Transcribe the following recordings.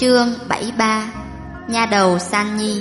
Chương 73. Nha đầu San Nhi.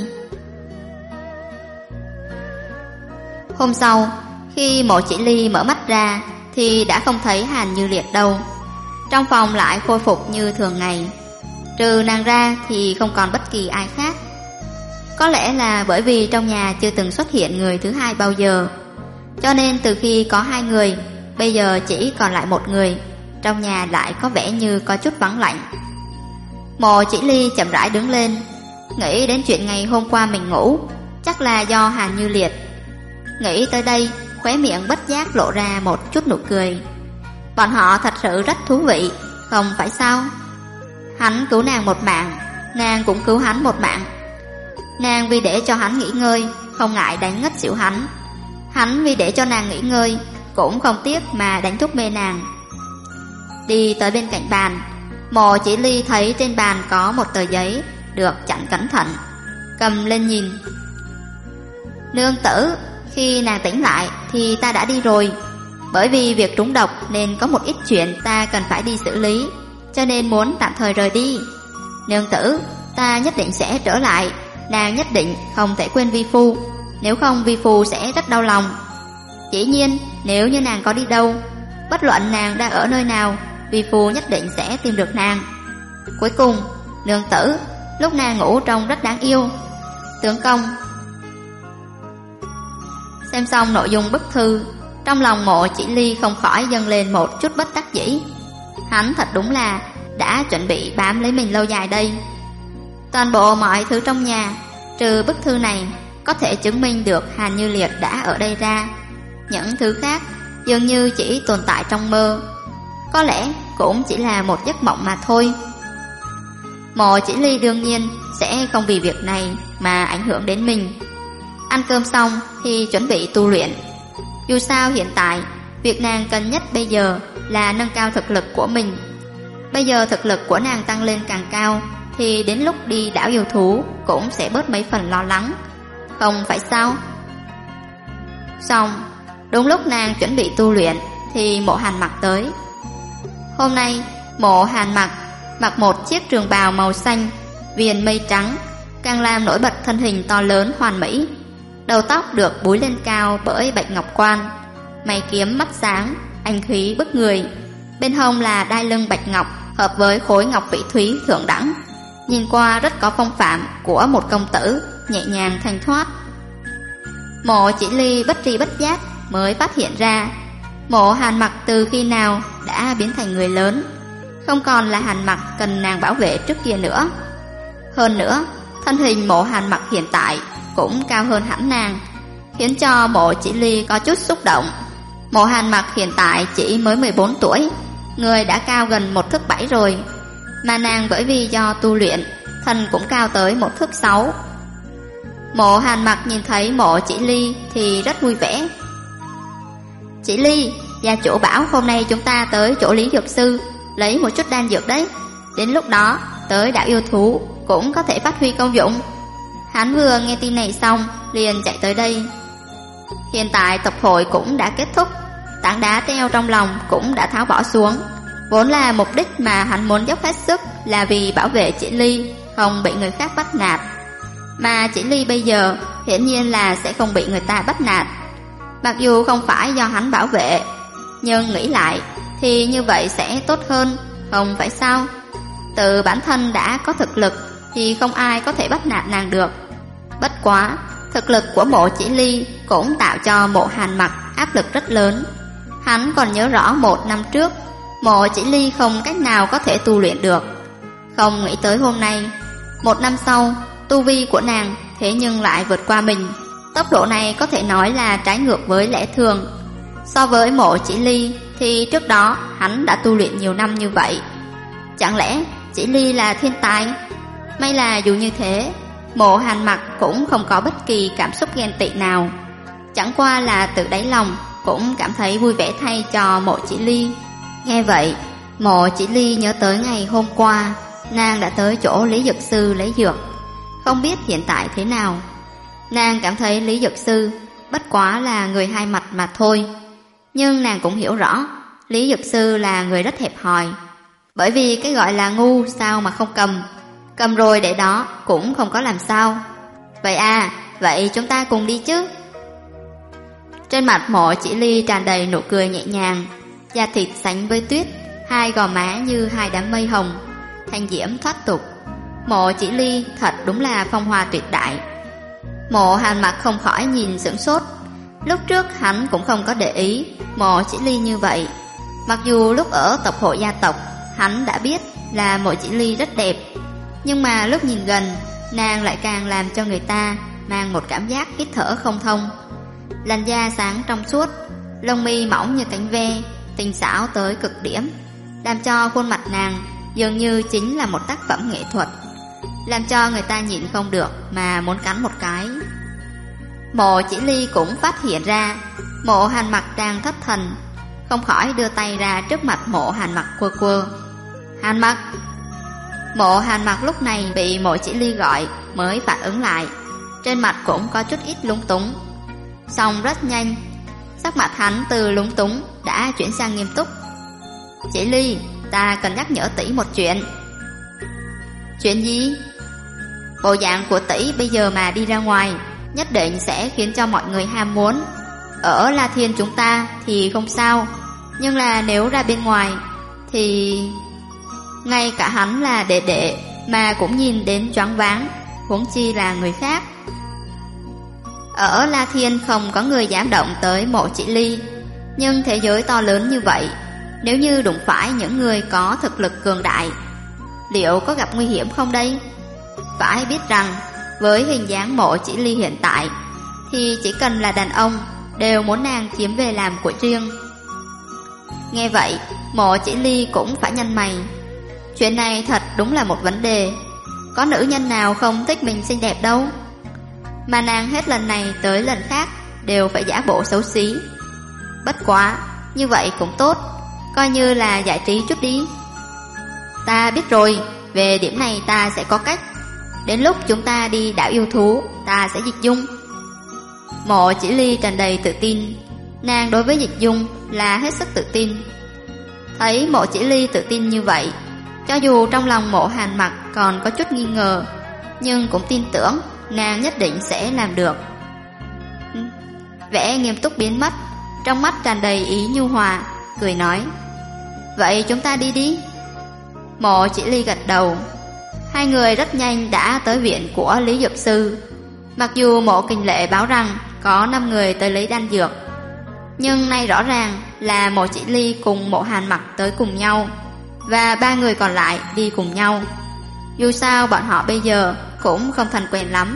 Hôm sau, khi Mộ Chỉ Ly mở mắt ra thì đã không thấy Hàn Như Liệt đâu. Trong phòng lại khôi phục như thường ngày. Trừ nàng ra thì không còn bất kỳ ai khác. Có lẽ là bởi vì trong nhà chưa từng xuất hiện người thứ hai bao giờ, cho nên từ khi có hai người, bây giờ chỉ còn lại một người, trong nhà lại có vẻ như có chút vắng lạnh. Mộ Chỉ Ly chậm rãi đứng lên, nghĩ đến chuyện ngày hôm qua mình ngủ, chắc là do Hàn Như Liệt. Nghĩ tới đây, khóe miệng bất giác lộ ra một chút nụ cười. Bọn họ thật sự rất thú vị, không phải sao? Hắn cứu nàng một mạng, nàng cũng cứu hắn một mạng. Nàng vì để cho hắn nghỉ ngơi, không ngại đánh ngất xỉu hắn. Hắn vì để cho nàng nghỉ ngơi, cũng không tiếc mà đánh thuốc mê nàng. Đi tới bên cạnh bàn, Mộ Chỉ Ly thấy trên bàn có một tờ giấy được chặn cẩn thận, cầm lên nhìn. Nương tử, khi nàng tỉnh lại thì ta đã đi rồi. Bởi vì việc trúng độc nên có một ít chuyện ta cần phải đi xử lý, cho nên muốn tạm thời rời đi. Nương tử, ta nhất định sẽ trở lại. Nàng nhất định không thể quên vi phu, nếu không vi phu sẽ rất đau lòng. Dĩ nhiên, nếu như nàng có đi đâu, bất luận nàng đang ở nơi nào, vi phu nhất định sẽ tìm được nàng. Cuối cùng, nương tử, lúc nàng ngủ trông rất đáng yêu. Tướng công. Xem xong nội dung bức thư, trong lòng Mộ Chỉ Ly không khỏi dâng lên một chút bất đắc dĩ. Hắn thật đúng là đã chuẩn bị bám lấy mình lâu dài đây. Toàn bộ mọi thứ trong nhà, trừ bức thư này, có thể chứng minh được Hàn Như Liệt đã ở đây ra. Những thứ khác dường như chỉ tồn tại trong mơ, có lẽ cũng chỉ là một giấc mộng mà thôi. Mộ Chỉ Ly đương nhiên sẽ không vì việc này mà ảnh hưởng đến mình. Ăn cơm xong thì chuẩn bị tu luyện. Dù sao hiện tại, việc nàng cần nhất bây giờ là nâng cao thực lực của mình. Bây giờ thực lực của nàng tăng lên càng cao, thì đến lúc đi đảo yêu thú cũng sẽ bớt mấy phần lo lắng, không phải sao? Xong, đúng lúc nàng chuẩn bị tu luyện thì Mộ Hàn Mặc tới. Hôm nay Mộ Hàn mặc một chiếc trường bào màu xanh, viền mây trắng, càng làm nổi bật thân hình to lớn hoàn mỹ. Đầu tóc được búi lên cao bởi bạch ngọc quan, mày kiếm mắt sáng, anh khí bức người. Bên hông là đai lưng bạch ngọc hợp với khối ngọc phỉ thúy thượng đẳng, nhìn qua rất có phong phạm của một công tử, nhẹ nhàng thanh thoát. Mộ Chỉ Ly bất tri bất giác mới phát hiện ra, Mộ Hàn Mặc từ khi nào đã biến thành người lớn, không còn là Hàn Mặc cần nàng bảo vệ trước kia nữa. Hơn nữa, thân hình Mộ Hàn Mặc hiện tại cũng cao hơn hẳn nàng, khiến cho Mộ Chỉ Ly có chút xúc động. Mộ Hàn Mặc hiện tại chỉ mới 14 tuổi, người đã cao gần 1m7 rồi, mà nàng bởi vì do tu luyện, thân cũng cao tới 1m6. Mộ Hàn Mặc nhìn thấy Mộ Chỉ Ly thì rất vui vẻ. Chỉ Ly, gia chủ bảo hôm nay chúng ta tới chỗ Lý Dược Sư lấy một chút đan dược đấy, đến lúc đó tới đảo yêu thú cũng có thể phát huy công dụng. Hắn vừa nghe tin này xong liền chạy tới đây. Hiện tại tập hội cũng đã kết thúc, tảng đá treo trong lòng cũng đã tháo bỏ xuống. Vốn là mục đích mà hắn muốn dốc hết sức là vì bảo vệ Chỉ Ly không bị người khác bắt nạt, mà Chỉ Ly bây giờ hiển nhiên là sẽ không bị người ta bắt nạt. Mặc dù không phải do hắn bảo vệ, nhưng nghĩ lại thì như vậy sẽ tốt hơn, không phải sao? Tự bản thân đã có thực lực thì không ai có thể bắt nạt nàng được. Bất quá, thực lực của Mộ Chỉ Ly cũng tạo cho Mộ Hàn Mặc áp lực rất lớn. Hắn còn nhớ rõ 1 năm trước, Mộ Chỉ Ly không cách nào có thể tu luyện được. Không nghĩ tới hôm nay, 1 năm sau, tu vi của nàng thế nhưng lại vượt qua mình. Tốc độ này có thể nói là trái ngược với lẽ thường. So với Mộ Chỉ Ly thì trước đó hắn đã tu luyện nhiều năm như vậy. Chẳng lẽ Chỉ Ly là thiên tài? May là dù như thế, Mộ Hàn Mặc cũng không có bất kỳ cảm xúc ghen tị nào. Chẳng qua là từ đáy lòng cũng cảm thấy vui vẻ thay cho Mộ Chỉ Ly. Nghe vậy, Mộ Chỉ Ly nhớ tới ngày hôm qua nàng đã tới chỗ Lý Dược Sư lấy dược, không biết hiện tại thế nào. Nàng cảm thấy Lý Dược Sư bất quá là người hai mặt mà thôi, nhưng nàng cũng hiểu rõ Lý Dược Sư là người rất hẹp hòi. Bởi vì cái gọi là ngu sao mà không cầm, Cầm rồi để đó cũng không có làm sao. Vậy à, vậy chúng ta cùng đi chứ. Trên mặt Mộ Chỉ Ly tràn đầy nụ cười nhẹ nhàng, da thịt sánh với tuyết, hai gò má như hai đám mây hồng, thanh diễm thoát tục. Mộ Chỉ Ly thật đúng là phong hoa tuyệt đại. Mộ Hàn Mặc không khỏi nhìn sửng sốt. Lúc trước hắn cũng không có để ý Mộ Chỉ Ly như vậy. Mặc dù lúc ở tộc hội gia tộc hắn đã biết là Mộ Chỉ Ly rất đẹp, nhưng mà lúc nhìn gần, nàng lại càng làm cho người ta mang một cảm giác hít thở không thông. Làn da sáng trong suốt, lông mi mỏng như cánh ve, tinh xảo tới cực điểm, làm cho khuôn mặt nàng dường như chính là một tác phẩm nghệ thuật, làm cho người ta nhịn không được mà muốn cắn một cái. Mộ Chỉ Ly cũng phát hiện ra Mộ Hàn Mặc đang thất thần, không khỏi đưa tay ra trước mặt Mộ Hàn Mặc quơ quơ. Hàn Mặc. Mộ Hàn Mặc lúc này bị Mộ Chỉ Ly gọi mới phản ứng lại, trên mặt cũng có chút ít lúng túng. Xong rất nhanh, sắc mặt hắn từ lúng túng đã chuyển sang nghiêm túc. Chỉ Ly, ta cần nhắc nhở tỷ một chuyện. Chuyện gì? Bộ dạng của tỷ bây giờ mà đi ra ngoài nhất định sẽ khiến cho mọi người ham muốn. Ở La Thiên chúng ta thì không sao, nhưng là nếu ra bên ngoài thì... Ngay cả hắn là đệ đệ mà cũng nhìn đến choáng váng, huống chi là người khác. Ở La Thiên không có người dám động tới Mộ Chỉ Ly, nhưng thế giới to lớn như vậy, nếu như đụng phải những người có thực lực cường đại, liệu có gặp nguy hiểm không đây? Phải biết rằng với hình dáng Mộ Chỉ Ly hiện tại thì chỉ cần là đàn ông đều muốn nàng chiếm về làm của riêng. Nghe vậy, Mộ Chỉ Ly cũng phải nhăn mày. Chuyện này thật đúng là một vấn đề. Có nữ nhân nào không thích mình xinh đẹp đâu, mà nàng hết lần này tới lần khác đều phải giả bộ xấu xí. Bất quá, như vậy cũng tốt, coi như là giải trí chút đi. Ta biết rồi, về điểm này ta sẽ có cách. Đến lúc chúng ta đi đảo yêu thú, ta sẽ dịch dung. Mộ Chỉ Ly tràn đầy tự tin, nàng đối với dịch dung là hết sức tự tin. Thấy Mộ Chỉ Ly tự tin như vậy, cho dù trong lòng Mộ Hàn Mặc còn có chút nghi ngờ, nhưng cũng tin tưởng nàng nhất định sẽ làm được. Vẻ nghiêm túc biến mất, trong mắt tràn đầy ý nhu hòa, cười nói: Vậy chúng ta đi đi. Mộ Chỉ Ly gật đầu. Hai người rất nhanh đã tới viện của Lý Dược Sư. Mặc dù Mộ Kình Lệ báo rằng có 5 người tới lấy đan dược, nhưng nay rõ ràng là Mộ Chỉ Ly cùng Mộ Hàn Mặc tới cùng nhau, và 3 người còn lại đi cùng nhau. Dù sao bọn họ bây giờ cũng không thành quen lắm.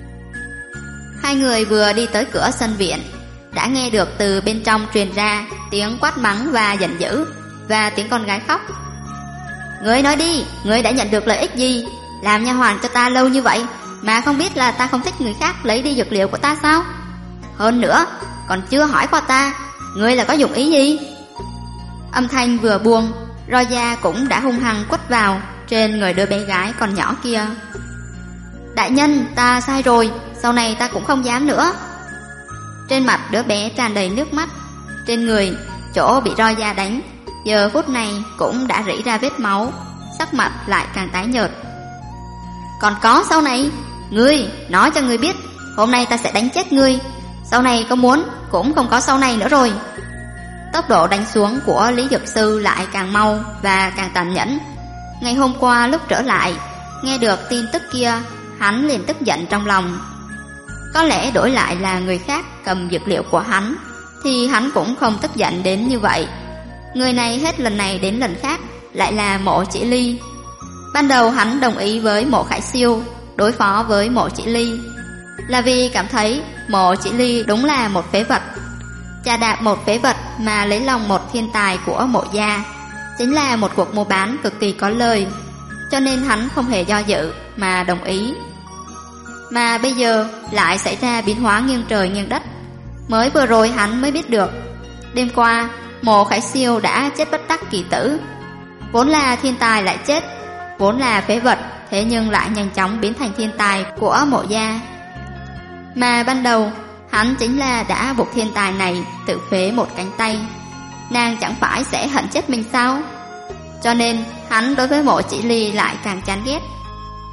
Hai người vừa đi tới cửa sân viện, đã nghe được từ bên trong truyền ra tiếng quát mắng và giận dữ, và tiếng con gái khóc. Ngươi nói đi, ngươi đã nhận được lợi ích gì? Làm nha hoàn cho ta lâu như vậy mà không biết là ta không thích người khác lấy đi dược liệu của ta sao? Hơn nữa, còn chưa hỏi qua ta, ngươi là có dụng ý gì? Âm thanh vừa buông, roi da cũng đã hung hăng quất vào trên người đứa bé gái còn nhỏ kia. Đại nhân, ta sai rồi, sau này ta cũng không dám nữa. Trên mặt đứa bé tràn đầy nước mắt, trên người chỗ bị roi da đánh giờ phút này cũng đã rỉ ra vết máu, sắc mặt lại càng tái nhợt. Còn có sau này? Ngươi, nói cho ngươi biết, hôm nay ta sẽ đánh chết ngươi. Sau này có muốn cũng không có sau này nữa rồi. Tốc độ đánh xuống của Lý Dược Sư lại càng mau và càng tàn nhẫn. Ngày hôm qua lúc trở lại, nghe được tin tức kia, hắn liền tức giận trong lòng. Có lẽ đổi lại là người khác cầm dược liệu của hắn thì hắn cũng không tức giận đến như vậy. Người này hết lần này đến lần khác lại là Mộ Chỉ Ly. Ban đầu hắn đồng ý với Mộ Khải Siêu đối phó với Mộ Chỉ Ly là vì cảm thấy Mộ Chỉ Ly đúng là một phế vật. Chà đạp một phế vật mà lấy lòng một thiên tài của Mộ gia chính là một cuộc mua bán cực kỳ có lời, cho nên hắn không hề do dự mà đồng ý. Mà bây giờ lại xảy ra biến hóa nghiêng trời nghiêng đất. Mới vừa rồi hắn mới biết được, đêm qua Mộ Khải Siêu đã chết bất đắc kỳ tử. Vốn là thiên tài lại chết, vốn là phế vật thế nhưng lại nhanh chóng biến thành thiên tài của Mộ gia. Mà ban đầu hắn chính là đã buộc thiên tài này tự phế một cánh tay. Nàng chẳng phải sẽ hận chết mình sao? Cho nên hắn đối với Mộ Chỉ Ly lại càng chán ghét.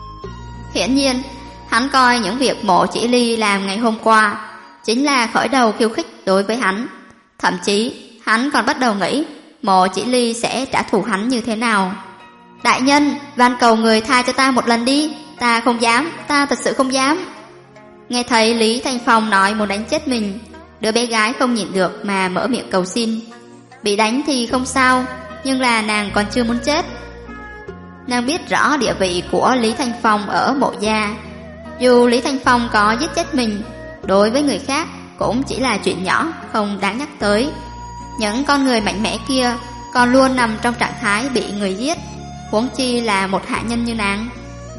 Hiển nhiên, hắn coi những việc Mộ Chỉ Ly làm ngày hôm qua chính là khởi đầu khiêu khích đối với hắn. Thậm chí, hắn còn bắt đầu nghĩ Mộ Chỉ Ly sẽ trả thù hắn như thế nào. Đại nhân, van cầu người tha cho ta một lần đi. Ta không dám, ta thật sự không dám. Nghe thấy Lý Thanh Phong nói muốn đánh chết mình, đứa bé gái không nhịn được mà mở miệng cầu xin. Bị đánh thì không sao, nhưng là nàng còn chưa muốn chết. Nàng biết rõ địa vị của Lý Thanh Phong ở Mộ gia. Dù Lý Thanh Phong có giết chết mình, đối với người khác cũng chỉ là chuyện nhỏ, không đáng nhắc tới. Những con người mạnh mẽ kia còn luôn nằm trong trạng thái bị người giết, huống chi là một hạ nhân như nàng.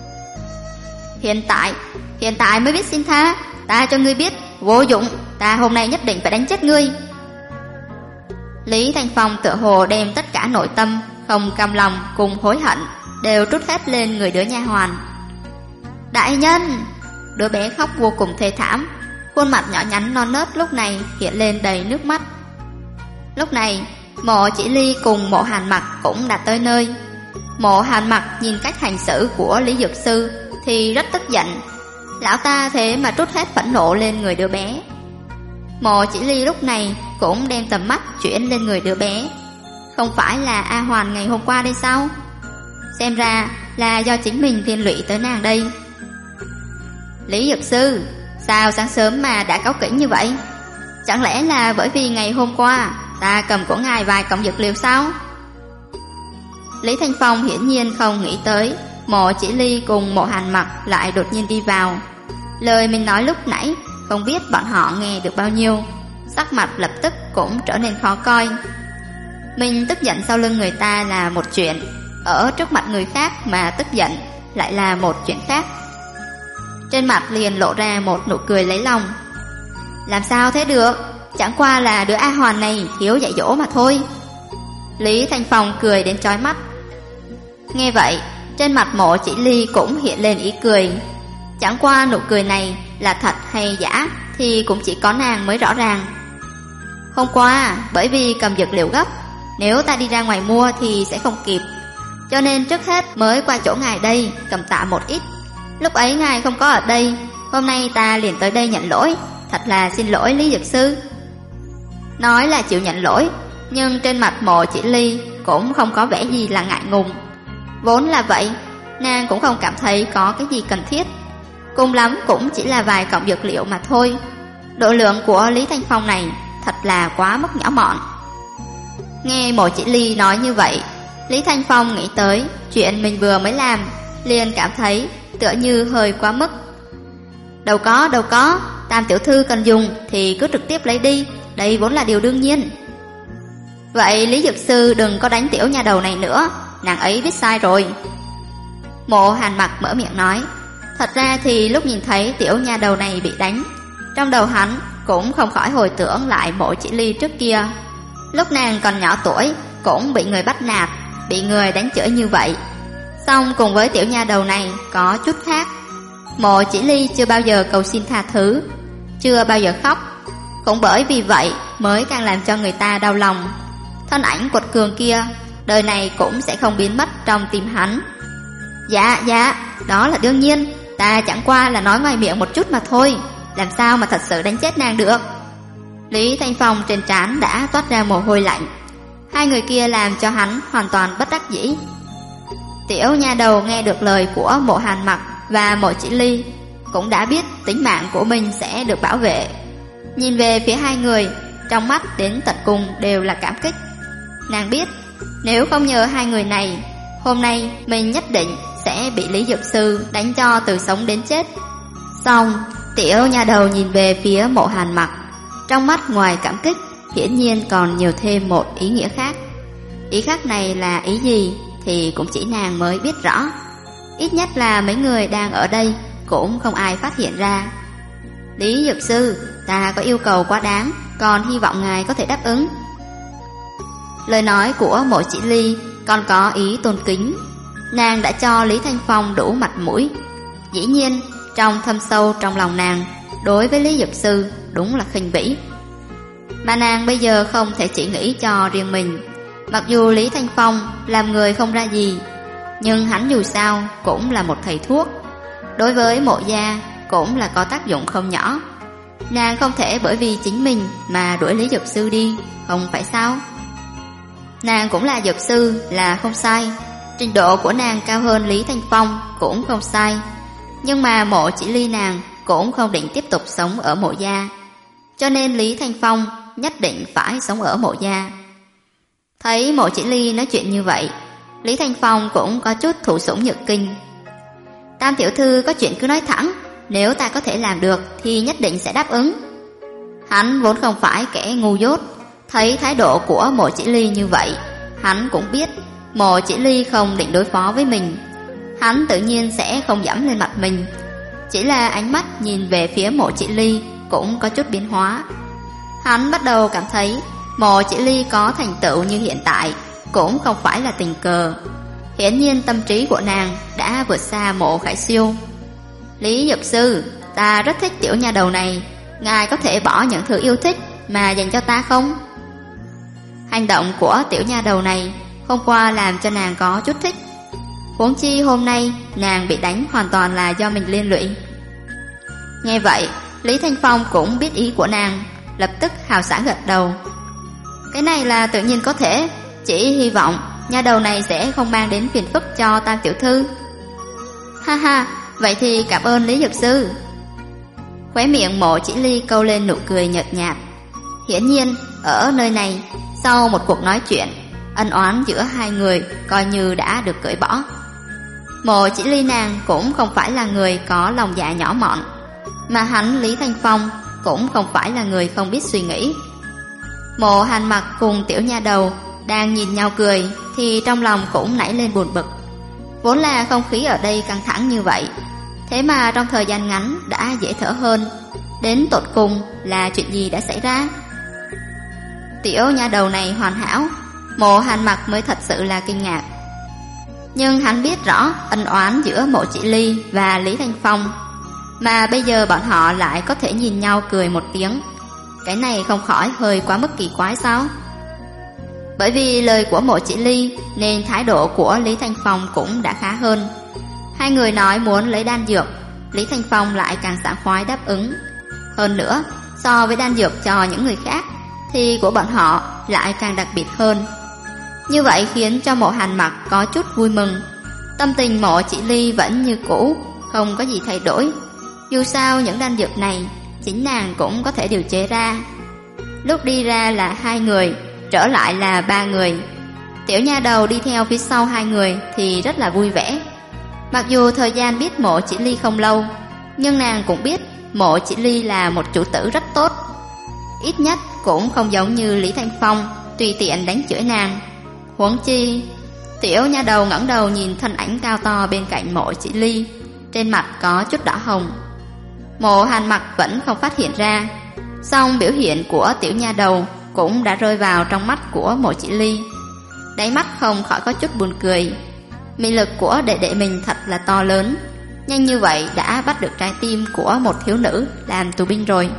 Hiện tại mới biết xin tha. Ta cho ngươi biết, vô dụng. Ta hôm nay nhất định phải đánh chết ngươi. Lý Thanh Phong tựa hồ đem tất cả nội tâm, không cam lòng cùng hối hận đều trút hết lên người đứa nha hoàn. Đại nhân! Đứa bé khóc vô cùng thê thảm, khuôn mặt nhỏ nhắn non nớt lúc này hiện lên đầy nước mắt. Lúc này, Mộ Chỉ Ly cùng Mộ Hàn Mặc cũng đã tới nơi. Mộ Hàn Mặc nhìn cách hành xử của Lý Dược Sư thì rất tức giận. Lão ta thế mà trút hết phẫn nộ lên người đứa bé. Mộ Chỉ Ly lúc này cũng đem tầm mắt chuyển lên người đứa bé. Không phải là A Hoàn ngày hôm qua đây sao? Xem ra là do chính mình liên lụy tới nàng đây. Lý Dược Sư, sao sáng sớm mà đã cáu kỉnh như vậy? Chẳng lẽ là bởi vì ngày hôm qua ta cầm của ngài vài cọng dược liệu sao? Lý Thanh Phong hiển nhiên không nghĩ tới Mộ Chỉ Ly cùng Mộ Hàn Mặc lại đột nhiên đi vào. Lời mình nói lúc nãy không biết bọn họ nghe được bao nhiêu. Sắc mặt lập tức cũng trở nên khó coi. Mình tức giận sau lưng người ta là một chuyện, ở trước mặt người khác mà tức giận lại là một chuyện khác. Trên mặt liền lộ ra một nụ cười lấy lòng. Làm sao thế được? Chẳng qua là đứa A Hoàn này thiếu dạy dỗ mà thôi. Lý Thanh Phong cười đến chói mắt. Nghe vậy, trên mặt Mộ Chỉ Ly cũng hiện lên ý cười. Chẳng qua nụ cười này là thật hay giả thì cũng chỉ có nàng mới rõ ràng. Hôm qua, bởi vì cầm dược liệu gấp, nếu ta đi ra ngoài mua thì sẽ không kịp, cho nên trước hết mới qua chỗ ngài đây cầm tạm một ít. Lúc ấy ngài không có ở đây, hôm nay ta liền tới đây nhận lỗi. Thật là xin lỗi Lý Dược Sư. Nói là chịu nhận lỗi, nhưng trên mặt Mộ Chỉ Ly cũng không có vẻ gì là ngại ngùng. Vốn là vậy, nàng cũng không cảm thấy có cái gì cần thiết. Cùng lắm cũng chỉ là vài cọng dược liệu mà thôi. Độ lượng của Lý Thanh Phong này thật là quá mức nhỏ mọn. Nghe Mộ Chỉ Ly nói như vậy, Lý Thanh Phong nghĩ tới chuyện mình vừa mới làm, liền cảm thấy tựa như hơi quá mức. Đâu có, Tam tiểu thư cần dùng thì cứ trực tiếp lấy đi, đây vốn là điều đương nhiên. Vậy Lý Dược Sư đừng có đánh tiểu nha đầu này nữa, nàng ấy biết sai rồi. Mộ Hàn Mặc mở miệng nói. Thật ra thì lúc nhìn thấy tiểu nha đầu này bị đánh, trong đầu hắn cũng không khỏi hồi tưởng lại Mộ Chỉ Ly trước kia. Lúc nàng còn nhỏ tuổi cũng bị người bắt nạt, bị người đánh chửi như vậy. Xong cùng với tiểu nha đầu này có chút khác. Mộ Chỉ Ly chưa bao giờ cầu xin tha thứ, chưa bao giờ khóc, cũng bởi vì vậy mới càng làm cho người ta đau lòng. Thân ảnh quật cường kia đời này cũng sẽ không biến mất trong tim hắn. Dạ, đó là đương nhiên, ta chẳng qua là nói ngoài miệng một chút mà thôi, làm sao mà thật sự đánh chết nàng được. Lý Thanh Phong trên trán đã toát ra mồ hôi lạnh. Hai người kia làm cho hắn hoàn toàn bất đắc dĩ. Tiểu nha đầu nghe được lời của Mộ Hàn Mặc và Mộ Chỉ Ly cũng đã biết tính mạng của mình sẽ được bảo vệ. Nhìn về phía hai người, trong mắt đến tận cùng đều là cảm kích. Nàng biết nếu không nhờ hai người này, hôm nay mình nhất định sẽ bị Lý Dược Sư đánh cho từ sống đến chết. Xong, tiểu nha đầu nhìn về phía Mộ Hàn Mặc, trong mắt ngoài cảm kích hiển nhiên còn nhiều thêm một ý nghĩa khác. Ý khác này là ý gì thì cũng chỉ nàng mới biết rõ. Ít nhất là mấy người đang ở đây cũng không ai phát hiện ra. Lý Dược Sư, ta có yêu cầu quá đáng, còn hy vọng ngài có thể đáp ứng. Lời nói của Mộ Chỉ Ly còn có ý tôn kính. Nàng đã cho Lý Thanh Phong đủ mặt mũi. Dĩ nhiên trong thâm sâu trong lòng nàng, đối với Lý Dược Sư đúng là khinh bỉ. Mà nàng bây giờ không thể chỉ nghĩ cho riêng mình. Mặc dù Lý Thanh Phong làm người không ra gì, nhưng hắn dù sao cũng là một thầy thuốc. đối với Mộ gia cũng là có tác dụng không nhỏ. Nàng không thể bởi vì chính mình mà đuổi Lý Dược Sư đi, không phải sao? Nàng cũng là dược sư là không sai, trình độ của nàng cao hơn Lý Thanh Phong cũng không sai. Nhưng mà Mộ Chỉ Ly nàng cũng không định tiếp tục sống ở Mộ gia, cho nên Lý Thanh Phong nhất định phải sống ở Mộ gia. Thấy Mộ Chỉ Ly nói chuyện như vậy, Lý Thanh Phong cũng có chút thụ sủng nhược kinh. Tam tiểu thư có chuyện cứ nói thẳng, nếu ta có thể làm được thì nhất định sẽ đáp ứng. Hắn vốn không phải kẻ ngu dốt, thấy thái độ của Mộ Chỉ Ly như vậy, hắn cũng biết Mộ Chỉ Ly không định đối phó với mình. Hắn tự nhiên sẽ không dẫm lên mặt mình. Chỉ là ánh mắt nhìn về phía Mộ Chỉ Ly cũng có chút biến hóa. Hắn bắt đầu cảm thấy Mộ Chỉ Ly có thành tựu như hiện tại cũng không phải là tình cờ. Hiển nhiên tâm trí của nàng đã vượt xa Mộ Khải Siêu. Lý Dược Sư, ta rất thích tiểu nha đầu này, ngài có thể bỏ những thứ yêu thích mà dành cho ta không? Hành động của tiểu nha đầu này hôm qua làm cho nàng có chút thích. Huống chi hôm nay nàng bị đánh hoàn toàn là do mình liên lụy. Nghe vậy, Lý Thanh Phong cũng biết ý của nàng, lập tức hào sảng gật đầu. Cái này là tự nhiên có thể, chỉ hy vọng nha đầu này sẽ không mang đến phiền phức cho Tam tiểu thư. Ha ha, vậy thì cảm ơn Lý Dược Sư. Khóe miệng Mộ Chỉ Ly câu lên nụ cười nhợt nhạt. Hiển nhiên ở nơi này, sau một cuộc nói chuyện, ân oán giữa hai người coi như đã được cởi bỏ. Mộ Chỉ Ly nàng cũng không phải là người có lòng dạ nhỏ mọn, mà hắn Lý Thanh Phong cũng không phải là người không biết suy nghĩ. Mộ Hàn Mặc cùng tiểu nha đầu đang nhìn nhau cười thì trong lòng cũng nảy lên buồn bực. Vốn là không khí ở đây căng thẳng như vậy, thế mà trong thời gian ngắn đã dễ thở hơn. Đến tột cùng là chuyện gì đã xảy ra? Tiểu nha đầu này hoàn hảo, Mộ Hàn Mặc mới thật sự là kinh ngạc. Nhưng hắn biết rõ ân oán giữa Mộ Chỉ Ly và Lý Thanh Phong, mà bây giờ bọn họ lại có thể nhìn nhau cười một tiếng. Cái này không khỏi hơi quá mức kỳ quái sao? Bởi vì lời của Mộ Chỉ Ly nên thái độ của Lý Thanh Phong cũng đã khá hơn. Hai người nói muốn lấy đan dược, Lý Thanh Phong lại càng sảng khoái đáp ứng. Hơn nữa, so với đan dược cho những người khác thì của bọn họ lại càng đặc biệt hơn. Như vậy khiến cho Mộ Hàn Mặc có chút vui mừng. Tâm tình Mộ Chỉ Ly vẫn như cũ, không có gì thay đổi. Dù sao những đan dược này chính nàng cũng có thể điều chế ra. Lúc đi ra là hai người, trở lại là ba người. Tiểu nha đầu đi theo phía sau hai người thì rất là vui vẻ. Mặc dù thời gian biết Mộ Chỉ Ly không lâu, nhưng nàng cũng biết Mộ Chỉ Ly là một chủ tử rất tốt. Ít nhất cũng không giống như Lý Thanh Phong tùy tiện đánh chửi nàng. Huống chi, tiểu nha đầu ngẩng đầu nhìn thân ảnh cao to bên cạnh Mộ Chỉ Ly, trên mặt có chút đỏ hồng. Mộ Hàn Mặc vẫn không phát hiện ra, song biểu hiện của tiểu nha đầu cũng đã rơi vào trong mắt của Mộ Chỉ Ly. Đáy mắt không khỏi có chút buồn cười. Mị lực của đệ đệ mình thật là to lớn, nhanh như vậy đã bắt được trái tim của một thiếu nữ làm tù binh rồi.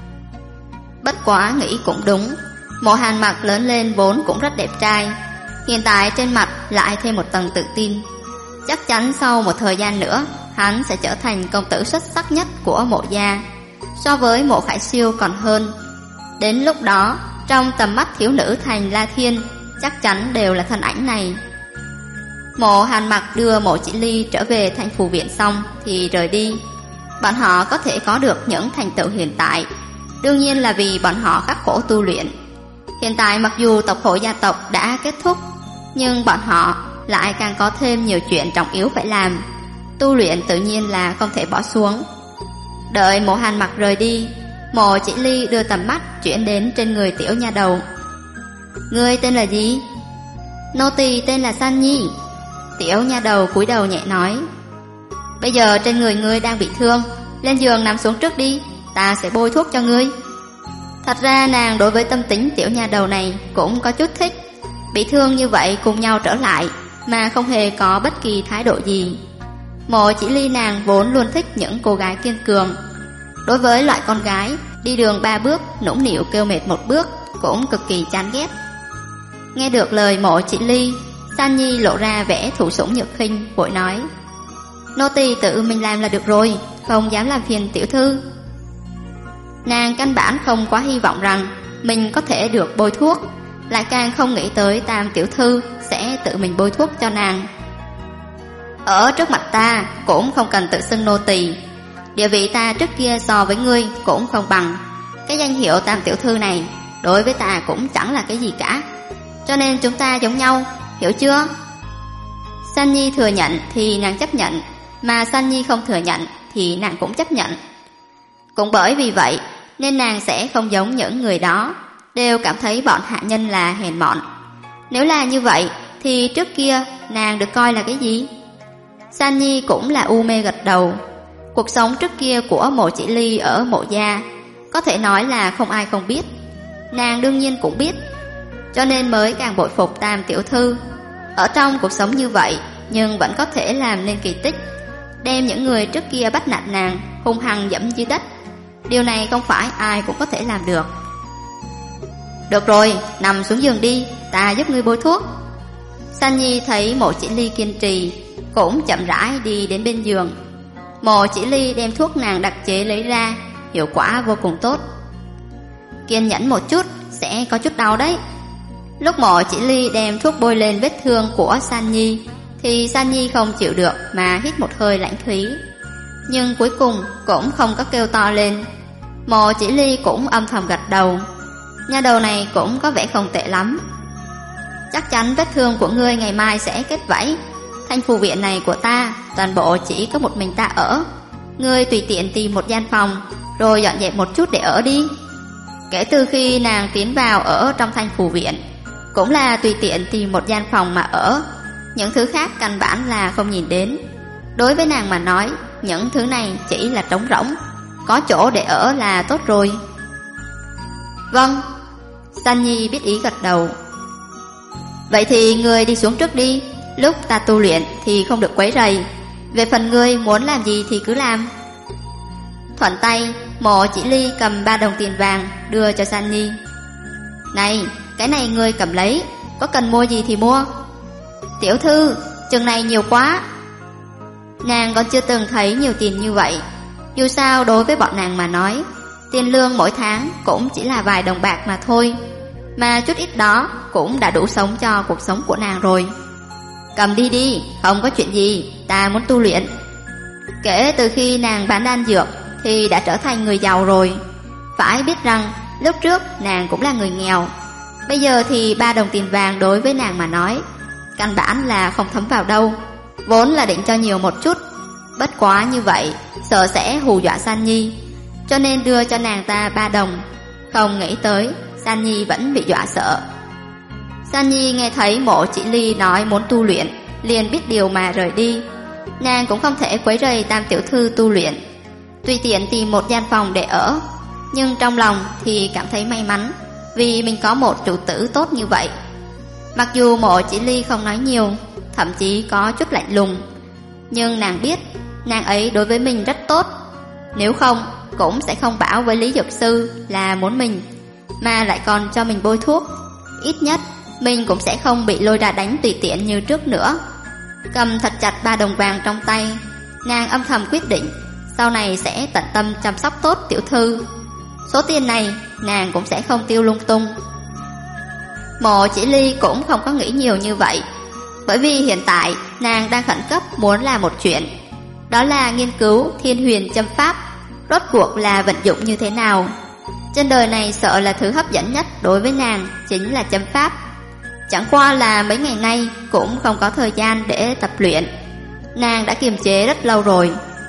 Bất quá nghĩ cũng đúng, Mộ Hàn Mặc lớn lên vốn cũng rất đẹp trai, hiện tại trên mặt lại thêm một tầng tự tin. Chắc chắn sau một thời gian nữa hắn sẽ trở thành công tử xuất sắc nhất của Mộ gia, so với Mộ Khải Siêu còn hơn. Đến lúc đó, trong tầm mắt thiếu nữ thành La Thiên chắc chắn đều là thân ảnh này. Mộ Hàn Mặc đưa Mộ Chỉ Ly trở về Thanh Phù Viện xong thì rời đi. Bọn họ có thể có được những thành tựu hiện tại, đương nhiên là vì bọn họ khắc khổ tu luyện. Hiện tại mặc dù tộc hội gia tộc đã kết thúc, nhưng bọn họ lại càng có thêm nhiều chuyện trọng yếu phải làm. Tu luyện tự nhiên là không thể bỏ xuống. Đợi Mộ Hàn Mặc rời đi, Mộ Chỉ Ly đưa tầm mắt chuyển đến trên người tiểu nha đầu. Ngươi tên là gì? Nô tỳ tên là San Nhi. Tiểu nha đầu cúi đầu nhẹ nói. Bây giờ trên người ngươi đang bị thương, lên giường nằm xuống trước đi, ta sẽ bôi thuốc cho ngươi. Thật ra nàng đối với tâm tính tiểu nha đầu này cũng có chút thích. Bị thương như vậy cùng nhau trở lại mà không hề có bất kỳ thái độ gì. Mộ Chỉ Ly nàng vốn luôn thích những cô gái kiên cường. Đối với loại con gái đi đường 3 bước nũng nịu kêu mệt 1 bước cũng cực kỳ chán ghét. Nghe được lời Mộ Chỉ Ly, San Nhi lộ ra vẻ thụ sủng nhược khinh, vội nói. Nô tỳ tự mình làm là được rồi, không dám làm phiền tiểu thư. Nàng căn bản không quá hy vọng rằng mình có thể được bôi thuốc, lại càng không nghĩ tới Tam tiểu thư sẽ tự mình bôi thuốc cho nàng. Ở trước mặt ta cũng không cần tự xưng nô tỳ, địa vị ta trước kia so với ngươi cũng không bằng. Cái danh hiệu Tam tiểu thư này đối với ta cũng chẳng là cái gì cả, cho nên chúng ta giống nhau, hiểu chưa? San Nhi thừa nhận thì nàng chấp nhận, mà San Nhi không thừa nhận thì nàng cũng chấp nhận. Cũng bởi vì vậy nên nàng sẽ không giống những người đó đều cảm thấy bọn hạ nhân là hèn mọn. Nếu là như vậy thì trước kia nàng được coi là cái gì? San Nhi cũng là u mê gật đầu. Cuộc sống trước kia của Mộ Chỉ Ly ở Mộ gia có thể nói là không ai không biết, nàng đương nhiên cũng biết, cho nên mới càng bội phục Tam tiểu thư. Ở trong cuộc sống như vậy nhưng vẫn có thể làm nên kỳ tích, đem những người trước kia bắt nạt nàng hung hăng dẫm dưới đất. Điều này không phải ai cũng có thể làm được. Được rồi, nằm xuống giường đi, ta giúp ngươi bôi thuốc. San Nhi thấy Mộ Chỉ Ly kiên trì, cũng chậm rãi đi đến bên giường. Mộ Chỉ Ly đem thuốc nàng đặc chế lấy ra, hiệu quả vô cùng tốt. Kiên nhẫn một chút, sẽ có chút đau đấy. Lúc Mộ Chỉ Ly đem thuốc bôi lên vết thương của San Nhi thì San Nhi không chịu được mà hít một hơi lãnh khí, nhưng cuối cùng cũng không có kêu to lên. Mộ Chỉ Ly cũng âm thầm gật đầu. Nha đầu này cũng có vẻ không tệ lắm. Chắc chắn vết thương của ngươi ngày mai sẽ kết vảy. Thanh phù viện này của ta toàn bộ chỉ có một mình ta ở, ngươi tùy tiện tìm một gian phòng rồi dọn dẹp một chút để ở đi. Kể từ khi nàng tiến vào ở trong Thanh phù viện cũng là tùy tiện tìm một gian phòng mà ở, những thứ khác căn bản là không nhìn đến. Đối với nàng mà nói, những thứ này chỉ là trống rỗng, có chỗ để ở là tốt rồi. Vâng. San Nhi biết ý gật đầu. Vậy thì ngươi đi xuống trước đi, lúc ta tu luyện thì không được quấy rầy. Về phần ngươi muốn làm gì thì cứ làm. Thuận tay, Mộ Chỉ Ly cầm 3 đồng tiền vàng đưa cho San Nhi. Này, cái này ngươi cầm lấy, có cần mua gì thì mua. Tiểu thư, chừng này nhiều quá. Nàng còn chưa từng thấy nhiều tiền như vậy. Dù sao đối với bọn nàng mà nói, tiền lương mỗi tháng cũng chỉ là vài đồng bạc mà thôi, mà chút ít đó cũng đã đủ sống cho cuộc sống của nàng rồi. Cầm đi đi, không có chuyện gì, ta muốn tu luyện. Kể từ khi nàng bán đan dược thì đã trở thành người giàu rồi. Phải biết rằng lúc trước nàng cũng là người nghèo, bây giờ thì 3 đồng tiền vàng đối với nàng mà nói căn bản là không thấm vào đâu. Vốn là định cho nhiều một chút, bất quá như vậy sợ sẽ hù dọa San Nhi, cho nên đưa cho nàng ta 3 đồng. Không nghĩ tới San Nhi vẫn bị dọa sợ. San Nhi nghe thấy Mộ Chỉ Ly nói muốn tu luyện, liền biết điều mà rời đi. Nàng cũng không thể quấy rầy Tam tiểu thư tu luyện, tùy tiện tìm một gian phòng để ở, nhưng trong lòng thì cảm thấy may mắn vì mình có một chủ tử tốt như vậy. Mặc dù Mộ Chỉ Ly không nói nhiều, thậm chí có chút lạnh lùng, nhưng nàng biết nàng ấy đối với mình rất tốt. Nếu không cũng sẽ không bảo với Lý Dược Sư là muốn mình, mà lại còn cho mình bôi thuốc. Ít nhất mình cũng sẽ không bị lôi ra đánh tùy tiện như trước nữa. Cầm thật chặt 3 đồng vàng trong tay, nàng âm thầm quyết định sau này sẽ tận tâm chăm sóc tốt tiểu thư. Số tiền này nàng cũng sẽ không tiêu lung tung. Mộ Chỉ Ly cũng không có nghĩ nhiều như vậy, bởi vì hiện tại nàng đang khẩn cấp muốn làm một chuyện, đó là nghiên cứu Thiên Huyền châm pháp rốt cuộc là vận dụng như thế nào. Trên đời này sợ là thứ hấp dẫn nhất đối với nàng chính là châm pháp. Chẳng qua là mấy ngày nay cũng không có thời gian để tập luyện, nàng đã kiềm chế rất lâu rồi.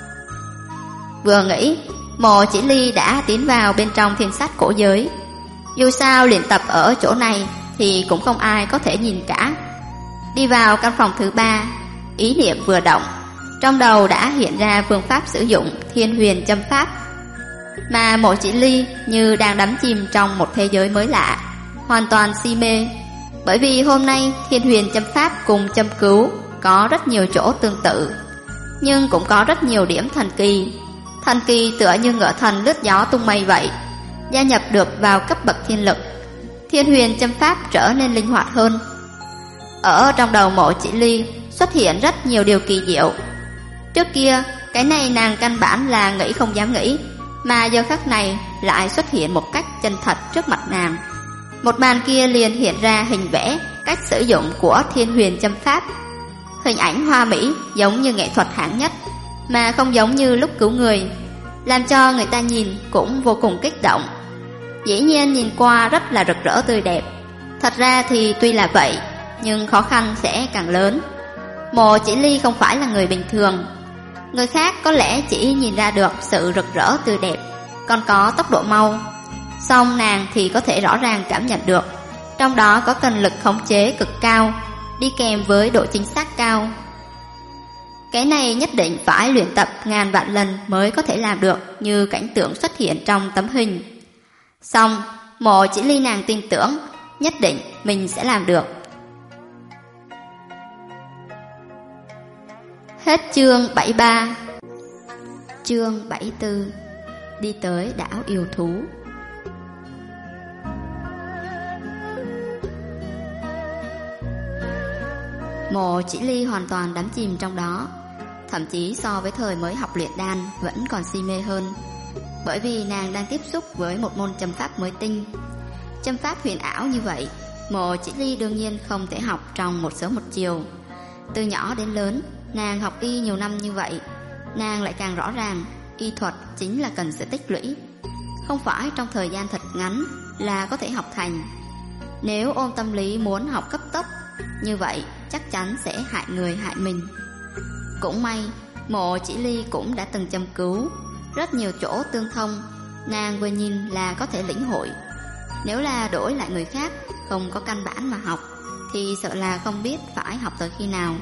Vừa nghĩ, Mộ Chỉ Ly đã tiến vào bên trong Thiên Sát cổ giới. Dù sao luyện tập ở chỗ này thì cũng không ai có thể nhìn cả. Đi vào căn phòng thứ 3, ý niệm vừa động, trong đầu đã hiện ra phương pháp sử dụng Thiên Huyền châm pháp. Mà Mộ Chỉ Ly như đang đắm chìm trong một thế giới mới lạ, hoàn toàn si mê. Bởi vì hôm nay Thiên Huyền châm pháp cùng châm cứu có rất nhiều chỗ tương tự, nhưng cũng có rất nhiều điểm thần kỳ. Thần kỳ tựa như ngựa thần lướt gió tung mây vậy, gia nhập được vào cấp bậc thiên lực. Thiên Huyền châm pháp trở nên linh hoạt hơn. Ở trong đầu Mộ Chỉ Ly xuất hiện rất nhiều điều kỳ diệu. Trước kia, cái này nàng căn bản là nghĩ không dám nghĩ, mà giờ khắc này lại xuất hiện một cách chân thật trước mặt nàng. Một màn kia liền hiện ra hình vẽ, cách sử dụng của Thiên Huyền Châm Pháp. Hình ảnh hoa mỹ giống như nghệ thuật hạng nhất, mà không giống như lúc cứu người, làm cho người ta nhìn cũng vô cùng kích động. Dĩ nhiên nhìn qua rất là rực rỡ tươi đẹp. Thật ra thì tuy là vậy, nhưng khó khăn sẽ càng lớn. Mộ Chỉ Ly không phải là người bình thường. Người khác có lẽ chỉ nhìn ra được sự rực rỡ tươi đẹp, còn có tốc độ mau, song nàng thì có thể rõ ràng cảm nhận được trong đó có cần lực khống chế cực cao, đi kèm với độ chính xác cao. Cái này nhất định phải luyện tập ngàn vạn lần mới có thể làm được như cảnh tượng xuất hiện trong tấm hình. Song Mộ Chỉ Ly nàng tin tưởng nhất định mình sẽ làm được. Hết chương 73. Chương 74. Đi tới đảo yêu thú. Mộ Chỉ Ly hoàn toàn đắm chìm trong đó, thậm chí so với thời mới học luyện đan vẫn còn si mê hơn, bởi vì nàng đang tiếp xúc với một môn châm pháp mới tinh. Châm pháp huyền ảo như vậy, Mộ Chỉ Ly đương nhiên không thể học trong một sớm một chiều. Từ nhỏ đến lớn, nàng học y nhiều năm như vậy, nàng lại càng rõ ràng y thuật chính là cần sự tích lũy, không phải trong thời gian thật ngắn là có thể học thành. Nếu ôm tâm lý muốn học cấp tốc, như vậy chắc chắn sẽ hại người hại mình. Cũng may Mộ Chỉ Ly cũng đã từng châm cứu, rất nhiều chỗ tương thông, nàng vừa nhìn là có thể lĩnh hội. Nếu là đổi lại người khác không có căn bản mà học, thì sợ là không biết phải học tới khi nào.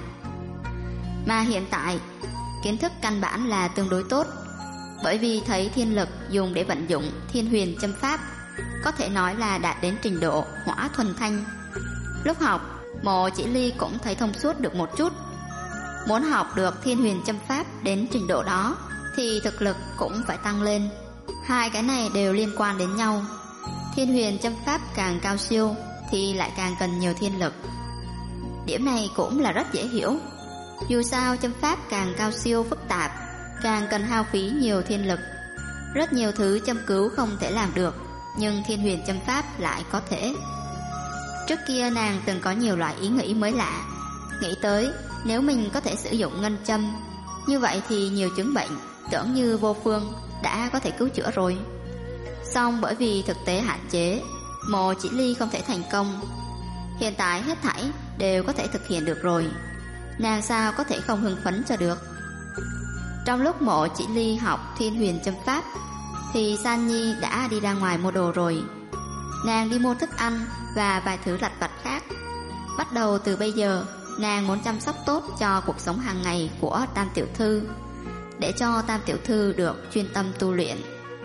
Mà hiện tại kiến thức căn bản là tương đối tốt, bởi vì thấy thiên lực dùng để vận dụng Thiên Huyền Châm Pháp có thể nói là đạt đến trình độ hỏa thuần thanh. Lúc học, Mộ Chỉ Ly cũng thấy thông suốt được một chút. Muốn học được Thiên Huyền Châm Pháp đến trình độ đó thì thực lực cũng phải tăng lên. Hai cái này đều liên quan đến nhau. Thiên Huyền Châm Pháp càng cao siêu thì lại càng cần nhiều thiên lực. Điểm này cũng là rất dễ hiểu. Dù sao châm pháp càng cao siêu phức tạp, càng cần hao phí nhiều thiên lực. Rất nhiều thứ châm cứu không thể làm được, nhưng Thiên Huyền Châm Pháp lại có thể. Trước kia nàng từng có nhiều loại ý nghĩ mới lạ, nghĩ tới nếu mình có thể sử dụng ngân châm, như vậy thì nhiều chứng bệnh tưởng như vô phương đã có thể cứu chữa rồi. Song bởi vì thực tế hạn chế, Mộ Chỉ Ly không thể thành công. Hiện tại hết thảy đều có thể thực hiện được rồi, nàng sao có thể không hưng phấn cho được. Trong lúc Mộ Chỉ Ly học Thiên Huyền Châm Pháp thì San Nhi đã đi ra ngoài mua đồ rồi. Nàng đi mua thức ăn và vài thứ lặt vặt khác. Bắt đầu từ bây giờ, nàng muốn chăm sóc tốt cho cuộc sống hàng ngày của Tam tiểu thư, để cho Tam tiểu thư được chuyên tâm tu luyện.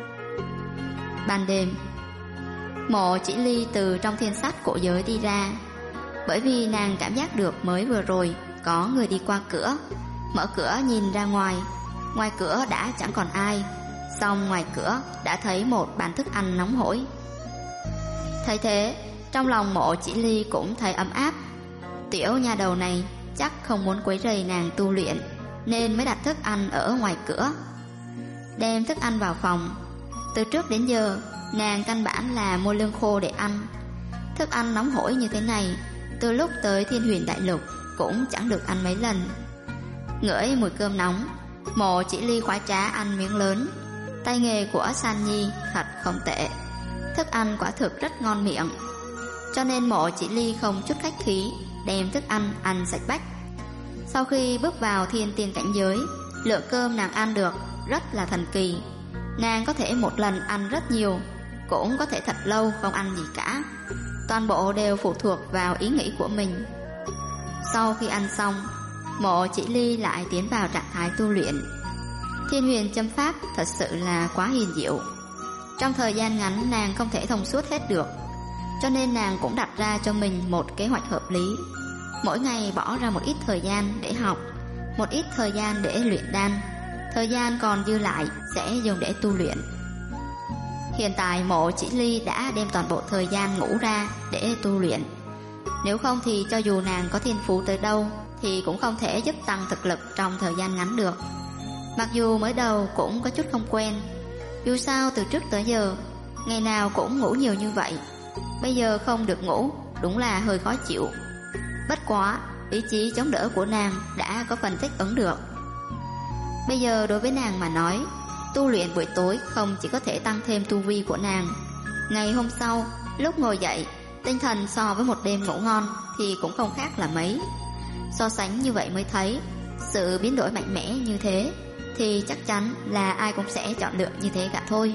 Ban đêm, Mộ Chỉ Ly từ trong thiên sát cổ giới đi ra, bởi vì nàng cảm giác được mới vừa rồi có người đi qua cửa. Mở cửa nhìn ra ngoài, ngoài cửa đã chẳng còn ai, song ngoài cửa đã thấy một bàn thức ăn nóng hổi. Thấy thế, trong lòng Mộ Chỉ Ly cũng thấy ấm áp. Tiểu nha đầu này chắc không muốn quấy rầy nàng tu luyện, nên mới đặt thức ăn ở ngoài cửa. Đem thức ăn vào phòng. Từ trước đến giờ, nàng căn bản là mua lương khô để ăn. Thức ăn nóng hổi như thế này, từ lúc tới Thiên Huyền Đại Lục cũng chẳng được ăn mấy lần. Ngửi mùi cơm nóng, Mộ Chỉ Ly khoái trá ăn miếng lớn. Tay nghề của San Nhi thật không tệ, thức ăn quả thực rất ngon miệng. Cho nên Mộ Chỉ Ly không chút khách khí đem thức ăn ăn sạch bách. Sau khi bước vào thiên tiên cảnh giới, lượng cơm nàng ăn được rất là thần kỳ. Nàng có thể một lần ăn rất nhiều, cũng có thể thật lâu không ăn gì cả. Toàn bộ đều phụ thuộc vào ý nghĩ của mình. Sau khi ăn xong, Mộ Chỉ Ly lại tiến vào trạng thái tu luyện. Thiên Huyền Châm Pháp thật sự là quá huyền diệu. Trong thời gian ngắn nàng không thể thông suốt hết được, cho nên nàng cũng đặt ra cho mình một kế hoạch hợp lý. Mỗi ngày bỏ ra một ít thời gian để học, một ít thời gian để luyện đan, thời gian còn dư lại sẽ dùng để tu luyện. Hiện tại Mộ Chỉ Ly đã đem toàn bộ thời gian ngủ ra để tu luyện. Nếu không thì cho dù nàng có thiên phú tới đâu thì cũng không thể giúp tăng thực lực trong thời gian ngắn được. Mặc dù mới đầu cũng có chút không quen, dù sao từ trước tới giờ ngày nào cũng ngủ nhiều như vậy, bây giờ không được ngủ đúng là hơi khó chịu. Bất quá ý chí chống đỡ của nàng đã có phần thích ứng được. Bây giờ đối với nàng mà nói, tu luyện buổi tối không chỉ có thể tăng thêm tu vi của nàng, ngày hôm sau lúc ngồi dậy, tinh thần so với một đêm ngủ ngon thì cũng không khác là mấy. So sánh như vậy mới thấy sự biến đổi mạnh mẽ như thế thì chắc chắn là ai cũng sẽ chọn lựa như thế cả thôi.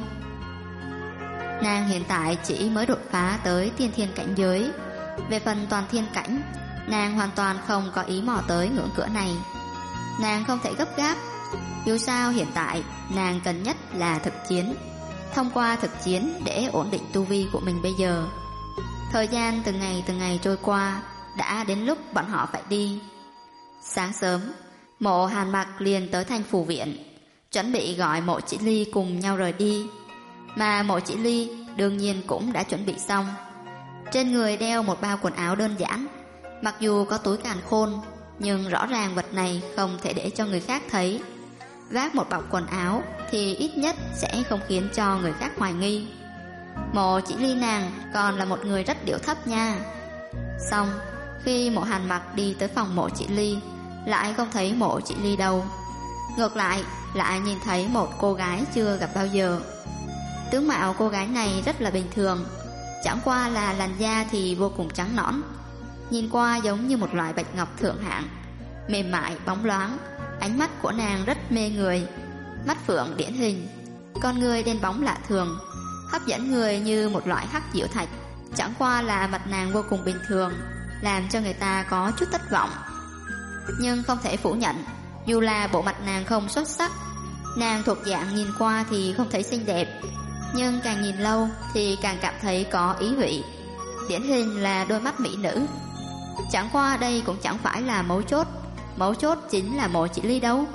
Nàng hiện tại chỉ mới đột phá tới tiên thiên cảnh giới. Về phần toàn thiên cảnh, nàng hoàn toàn không có ý mò tới ngưỡng cửa này. Nàng không thể gấp gáp, dù sao hiện tại nàng cần nhất là thực chiến, thông qua thực chiến để ổn định tu vi của mình bây giờ. Thời gian từng ngày trôi qua, đã đến lúc bọn họ phải đi. Sáng sớm, Mộ Hàn Mặc liền tới Thanh Phủ Viện, chuẩn bị gọi Mộ Chỉ Ly cùng nhau rời đi. Mà Mộ Chỉ Ly đương nhiên cũng đã chuẩn bị xong. Trên người đeo một bao quần áo đơn giản, mặc dù có túi càn khôn, nhưng rõ ràng vật này không thể để cho người khác thấy. Vác một bọc quần áo thì ít nhất sẽ không khiến cho người khác hoài nghi. Mộ Chỉ Ly nàng còn là một người rất điệu thấp nha. Xong, khi Mộ Hàn Mặc đi tới phòng Mộ Chỉ Ly, lại không thấy Mộ Chỉ Ly đâu. Ngược lại nhìn thấy một cô gái chưa gặp bao giờ. Tướng mạo cô gái này rất là bình thường, chẳng qua là làn da thì vô cùng trắng nõn, nhìn qua giống như một loại bạch ngọc thượng hạng, mềm mại bóng loáng. Ánh mắt của nàng rất mê người, mắt phượng điển hình, con người đen bóng lạ thường, hấp dẫn người như một loại hắc diệu thạch. Chẳng qua là mặt nàng vô cùng bình thường, làm cho người ta có chút thất vọng. Nhưng không thể phủ nhận, dù là bộ mặt nàng không xuất sắc, nàng thuộc dạng nhìn qua thì không thấy xinh đẹp, nhưng càng nhìn lâu thì càng cảm thấy có ý vị, điển hình là đôi mắt mỹ nữ. Chẳng qua đây cũng chẳng phải là mấu chốt chính là Mộ Chỉ Ly đâu.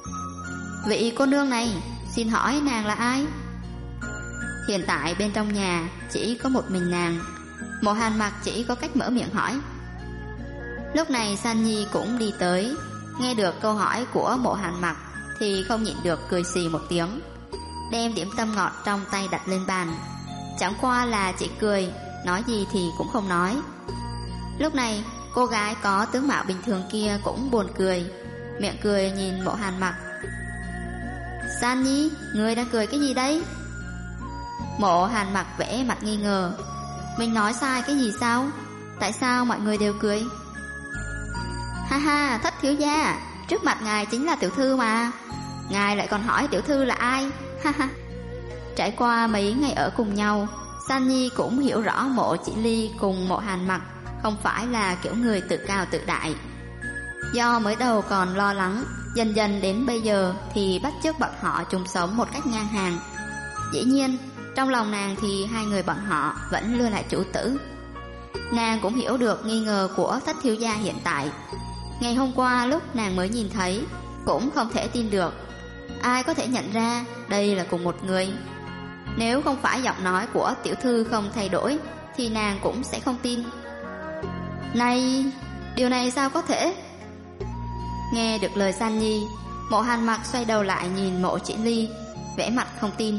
Vị cô nương này, xin hỏi nàng là ai? Hiện tại bên trong nhà chỉ có một mình nàng, Mộ Hàn Mặc chỉ có cách mở miệng hỏi. Lúc này San Nhi cũng đi tới, nghe được câu hỏi của Mộ Hàn Mặc thì không nhịn được cười xì một tiếng, đem điểm tâm ngọt trong tay đặt lên bàn. Chẳng qua là chỉ cười, nói gì thì cũng không nói. Lúc này cô gái có tướng mạo bình thường kia cũng buồn cười, miệng cười nhìn Mộ Hàn Mặc. San Nhi, người đang cười cái gì đấy? Mộ Hàn Mặc vẽ mặt nghi ngờ, mình nói sai cái gì sao? Tại sao mọi người đều cười? Ha ha, Thất thiếu gia, trước mặt ngài chính là tiểu thư mà, ngài lại còn hỏi tiểu thư là ai? Ha ha. Trải qua mấy ngày ở cùng nhau, San Nhi cũng hiểu rõ Mộ Chỉ Ly cùng Mộ Hàn Mặc không phải là kiểu người tự cao tự đại. Do mới đầu còn lo lắng, dần dần đến bây giờ thì bắt chước bọn họ chung sống một cách ngang hàng. Dĩ nhiên trong lòng nàng thì hai người bọn họ vẫn lưu lại chủ tử. Nàng cũng hiểu được nghi ngờ của Thất thiếu gia hiện tại. Ngày hôm qua lúc nàng mới nhìn thấy, cũng không thể tin được. Ai có thể nhận ra đây là cùng một người? Nếu không phải giọng nói của tiểu thư không thay đổi thì nàng cũng sẽ không tin. Này, điều này sao có thể? Nghe được lời San Nhi, Mộ Hàn Mặc xoay đầu lại nhìn Mộ Chỉ Ly, vẻ mặt không tin.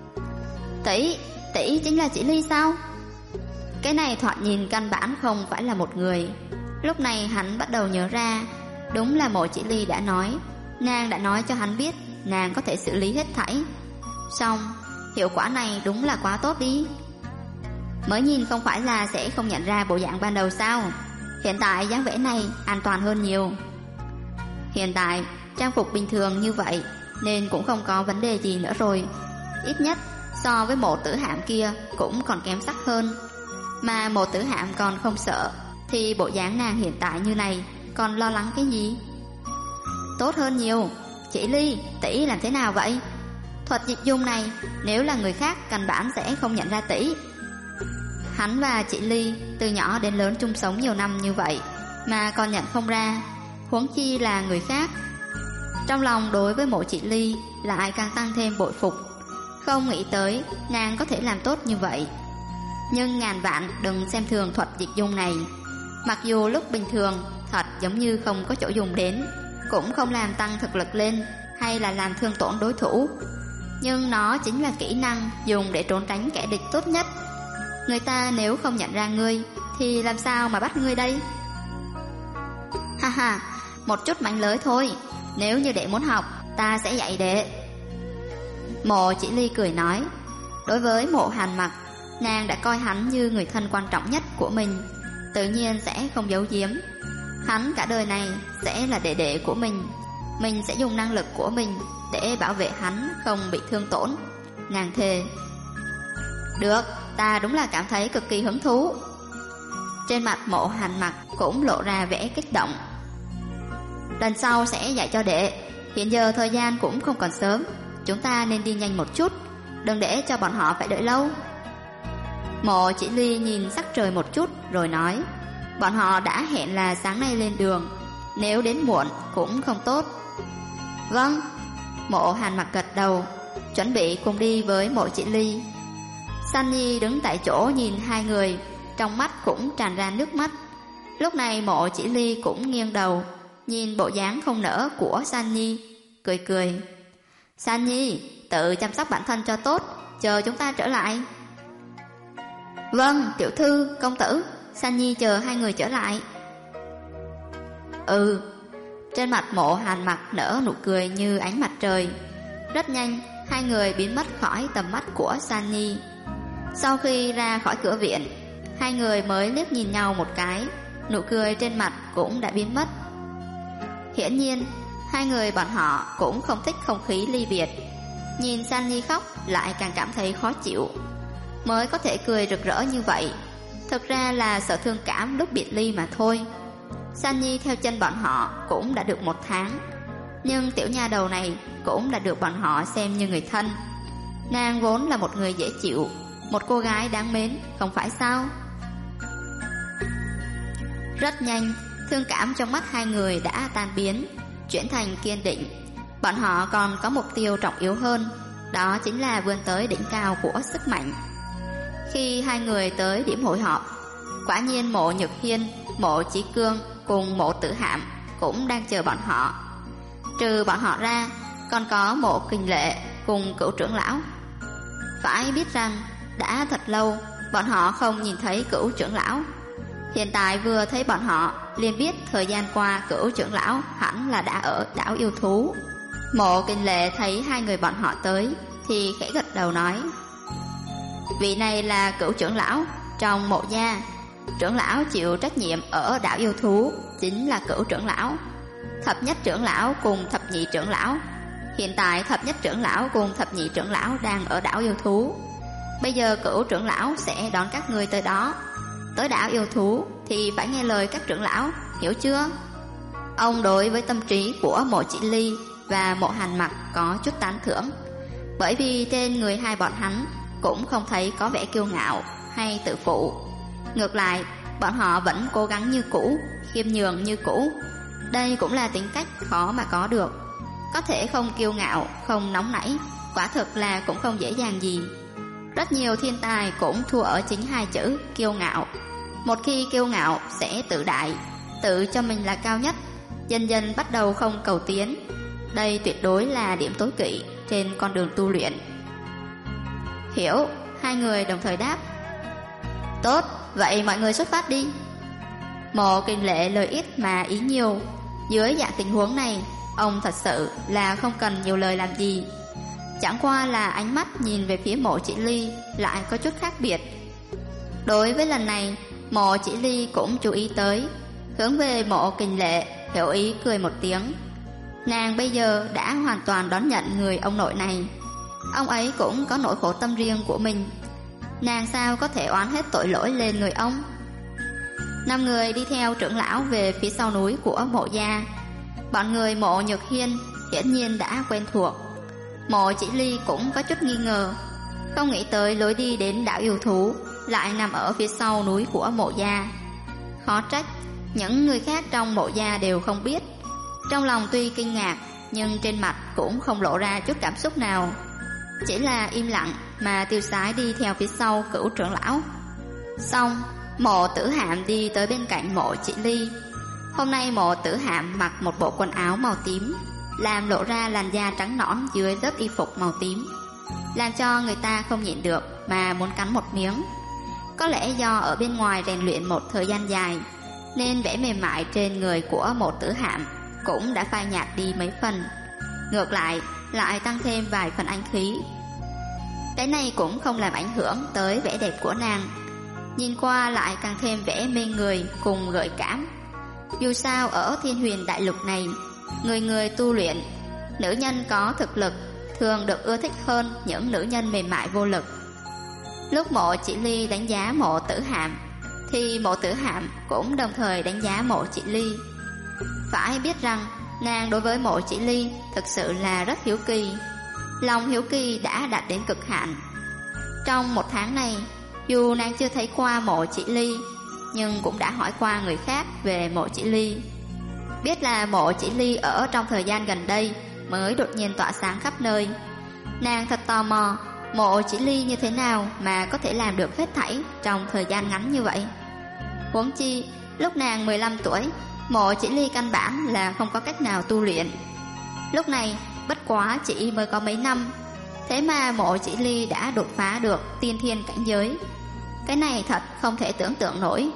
Tỷ chính là Chỉ Ly sao? Cái này thoạt nhìn căn bản không phải là một người. Lúc này hắn bắt đầu nhớ ra, đúng là Mộ Chỉ Ly đã nói, nàng đã nói cho hắn biết nàng có thể xử lý hết thảy. Xong, hiệu quả này đúng là quá tốt đi. Mới nhìn không phải là sẽ không nhận ra bộ dạng ban đầu sao? Hiện tại dáng vẻ này an toàn hơn nhiều. Hiện tại trang phục bình thường như vậy nên cũng không có vấn đề gì nữa rồi. Ít nhất so với Mộ Tử Hạm kia cũng còn kém sắc hơn. Mà Mộ Tử Hạm còn không sợ, thì bộ dáng nàng hiện tại như này còn lo lắng cái gì? Tốt hơn nhiều. Chỉ Ly, tỷ làm thế nào vậy? Thuật dịch dung này nếu là người khác căn bản sẽ không nhận ra tỷ. Hắn và Chỉ Ly từ nhỏ đến lớn chung sống nhiều năm như vậy mà còn nhận không ra, huống chi là người khác. Trong lòng đối với Mộ Chỉ Ly lại càng tăng thêm bội phục, không nghĩ tới nàng có thể làm tốt như vậy. Nhưng ngàn vạn đừng xem thường thuật dịch dung này. Mặc dù lúc bình thường thật giống như không có chỗ dùng đến, cũng không làm tăng thực lực lên hay là làm thương tổn đối thủ. Nhưng nó chính là kỹ năng dùng để trốn tránh kẻ địch tốt nhất. Người ta nếu không nhận ra ngươi thì làm sao mà bắt ngươi đây? Ha ha, một chút mánh lới thôi. Nếu như đệ muốn học, ta sẽ dạy đệ. Mộ Chỉ Ly cười nói. Đối với Mộ Hàn Mặc, nàng đã coi hắn như người thân quan trọng nhất của mình, tự nhiên sẽ không giấu giếm. Hắn cả đời này sẽ là đệ đệ của mình sẽ dùng năng lực của mình để bảo vệ hắn không bị thương tổn. Nàng thề. Được, ta đúng là cảm thấy cực kỳ hứng thú. Trên mặt Mộ Hàn Mặc cũng lộ ra vẻ kích động. Lần sau sẽ dạy cho đệ. Hiện giờ thời gian cũng không còn sớm, chúng ta nên đi nhanh một chút, đừng để cho bọn họ phải đợi lâu. Mộ Chỉ Ly nhìn sắc trời một chút rồi nói, bọn họ đã hẹn là sáng nay lên đường, nếu đến muộn cũng không tốt. Vâng. Mộ Hàn Mặc gật đầu, chuẩn bị cùng đi với Mộ Chỉ Ly. Sunny đứng tại chỗ nhìn hai người, trong mắt cũng tràn ra nước mắt. Lúc này Mộ Chỉ Ly cũng nghiêng đầu nhìn bộ dáng không nỡ của Sunny, cười cười. Sunny, tự chăm sóc bản thân cho tốt, chờ chúng ta trở lại. Vâng, tiểu thư, công tử. Sunny chờ hai người trở lại. Trên mặt Mộ Hàn Mặc nở nụ cười như ánh mặt trời. Rất nhanh, hai người biến mất khỏi tầm mắt của Sunny. Sau khi ra khỏi cửa viện, hai người mới liếc nhìn nhau một cái, nụ cười trên mặt cũng đã biến mất. Hiển nhiên, hai người bọn họ cũng không thích không khí ly biệt. Nhìn Sunny khóc lại càng cảm thấy khó chịu. Mới có thể cười rực rỡ như vậy, thực ra là sợ thương cảm lúc biệt ly mà thôi. Sunny theo chân bọn họ cũng đã được 1 tháng, nhưng tiểu nha đầu này cũng đã được bọn họ xem như người thân. Nàng vốn là một người dễ chịu, một cô gái đáng mến, không phải sao? Rất nhanh, thương cảm trong mắt hai người đã tan biến, chuyển thành kiên định. Bọn họ còn có mục tiêu trọng yếu hơn, đó chính là vươn tới đỉnh cao của sức mạnh. Khi hai người tới điểm hội họp, quả nhiên Mộ Nhược Hiên, Mộ Chí Cương cùng Mộ Tử Hạm cũng đang chờ bọn họ. Trừ bọn họ ra, còn có Mộ Kình Lệ cùng Cửu trưởng lão. Phải biết rằng đã thật lâu bọn họ không nhìn thấy Cửu trưởng lão. Hiện tại vừa thấy bọn họ liền biết thời gian qua Cửu trưởng lão hẳn là đã ở đảo yêu thú. Mộ Kình Lệ thấy hai người bọn họ tới thì khẽ gật đầu nói, vị này là Cửu trưởng lão trong Mộ gia. Trưởng lão chịu trách nhiệm ở đảo yêu thú chính là Cửu trưởng lão. Thập nhất trưởng lão cùng thập nhị trưởng lão, hiện tại thập nhất trưởng lão cùng thập nhị trưởng lão đang ở đảo yêu thú. Bây giờ Cửu trưởng lão sẽ đón các ngươi tới đó. Tới đảo yêu thú thì phải nghe lời các trưởng lão, hiểu chưa? Ông đối với tâm trí của Mộ Chỉ Ly và Mộ Hàn Mặc có chút tán thưởng, bởi vì trên người hai bọn hắn cũng không thấy có vẻ kiêu ngạo hay tự phụ. Ngược lại, bọn họ vẫn cố gắng như cũ, khiêm nhường như cũ. Đây cũng là tính cách khó mà có được. Có thể không kiêu ngạo, không nóng nảy, quả thực là cũng không dễ dàng gì. Rất nhiều thiên tài cũng thua ở chính hai chữ kiêu ngạo. Một khi kiêu ngạo sẽ tự đại, tự cho mình là cao nhất, dần dần bắt đầu không cầu tiến. Đây tuyệt đối là điểm tối kỵ trên con đường tu luyện. Hiểu, hai người đồng thời đáp. Tốt, vậy mọi người xuất phát đi. Mộ Kình Lệ lời ít mà ý nhiều. Dưới dạng tình huống này, ông thật sự là không cần nhiều lời làm gì. Chẳng qua là ánh mắt nhìn về phía Mộ Chỉ Ly lại có chút khác biệt. Đối với lần này, Mộ Chỉ Ly cũng chú ý tới, hướng về Mộ Kình Lệ hiểu ý cười một tiếng. Nàng bây giờ đã hoàn toàn đón nhận người ông nội này. Ông ấy cũng có nỗi khổ tâm riêng của mình, nàng sao có thể oán hết tội lỗi lên người ông. 5 người đi theo trưởng lão về phía sau núi của Mộ gia. Bọn người Mộ Nhược Hiên hiển nhiên đã quen thuộc. Mộ Chỉ Ly cũng có chút nghi ngờ, không nghĩ tới lối đi đến đảo yêu thú lại nằm ở phía sau núi của Mộ gia. Khó trách những người khác trong Mộ gia đều không biết. Trong lòng tuy kinh ngạc, nhưng trên mặt cũng không lộ ra chút cảm xúc nào, chỉ là im lặng mà tiêu sái đi theo phía sau Cửu trưởng lão. Xong, Mộ Tử Hạm đi tới bên cạnh Mộ Chỉ Ly. Hôm nay Mộ Tử Hạm mặc một bộ quần áo màu tím, làm lộ ra làn da trắng nõn dưới lớp y phục màu tím, làm cho người ta không nhịn được mà muốn cắn một miếng. Có lẽ do ở bên ngoài rèn luyện một thời gian dài, nên vẻ mềm mại trên người của Mộ Tử Hạm cũng đã phai nhạt đi mấy phần, ngược lại tăng thêm vài phần anh khí. Cái này cũng không làm ảnh hưởng tới vẻ đẹp của nàng, nhìn qua lại càng thêm vẻ mê người cùng gợi cảm. Dù sao ở Thiên Huyền Đại Lục này, người người tu luyện, nữ nhân có thực lực thường được ưa thích hơn những nữ nhân mềm mại vô lực. Lúc Mộ Chỉ Ly đánh giá Mộ Tử Hạm, thì Mộ Tử Hạm cũng đồng thời đánh giá Mộ Chỉ Ly. Phải biết rằng nàng đối với Mộ Chỉ Ly thực sự là rất hiếu kỳ, lòng hiếu kỳ đã đạt đến cực hạn. Trong một tháng này, dù nàng chưa thấy qua Mộ Chỉ Ly, nhưng cũng đã hỏi qua người khác về Mộ Chỉ Ly. Biết là Mộ Chỉ Ly ở trong thời gian gần đây mới đột nhiên tỏa sáng khắp nơi. Nàng thật tò mò Mộ Chỉ Ly như thế nào mà có thể làm được hết thảy trong thời gian ngắn như vậy. Huống chi lúc nàng 15 tuổi, Mộ Chỉ Ly căn bản là không có cách nào tu luyện. Lúc này bất quá chỉ mới có mấy năm, thế mà Mộ Chỉ Ly đã đột phá được tiên thiên cảnh giới. Cái này thật không thể tưởng tượng nổi.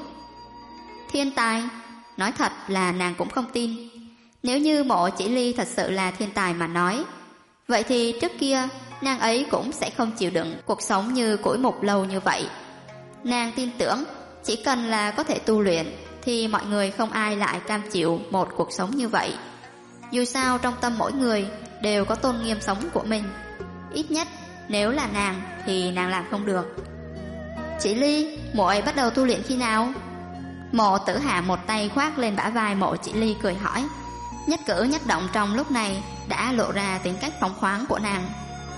Thiên tài? Nói thật là nàng cũng không tin. Nếu như Mộ Chỉ Ly thật sự là thiên tài mà nói, vậy thì trước kia nàng ấy cũng sẽ không chịu đựng cuộc sống như củi mục lâu như vậy. Nàng tin tưởng chỉ cần là có thể tu luyện thì mọi người không ai lại cam chịu một cuộc sống như vậy. Dù sao trong tâm mỗi người đều có tôn nghiêm sống của mình. Ít nhất nếu là nàng thì nàng làm không được. Chỉ Ly, muội bắt đầu tu luyện khi nào? Mộ Tử Hạm một tay khoác lên bả vai Mộ Chỉ Ly cười hỏi. Nhất cử nhất động trong lúc này đã lộ ra tính cách phóng khoáng của nàng.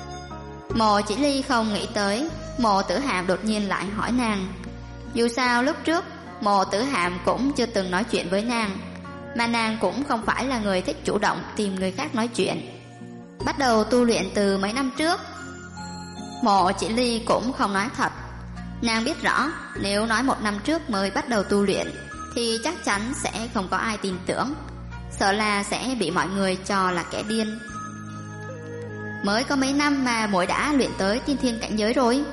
Mộ Chỉ Ly không nghĩ tới Mộ Tử Hạm đột nhiên lại hỏi nàng. Dù sao lúc trước Mộ Tử Hạm cũng chưa từng nói chuyện với nàng, mà nàng cũng không phải là người thích chủ động tìm người khác nói chuyện. Bắt đầu tu luyện từ mấy năm trước. Mộ Chỉ Ly cũng không nói thật. Nàng biết rõ nếu nói 1 năm trước mới bắt đầu tu luyện thì chắc chắn sẽ không có ai tin tưởng, sợ là sẽ bị mọi người cho là kẻ điên. Mới có mấy năm mà muội đã luyện tới tiên thiên cảnh giới rồi?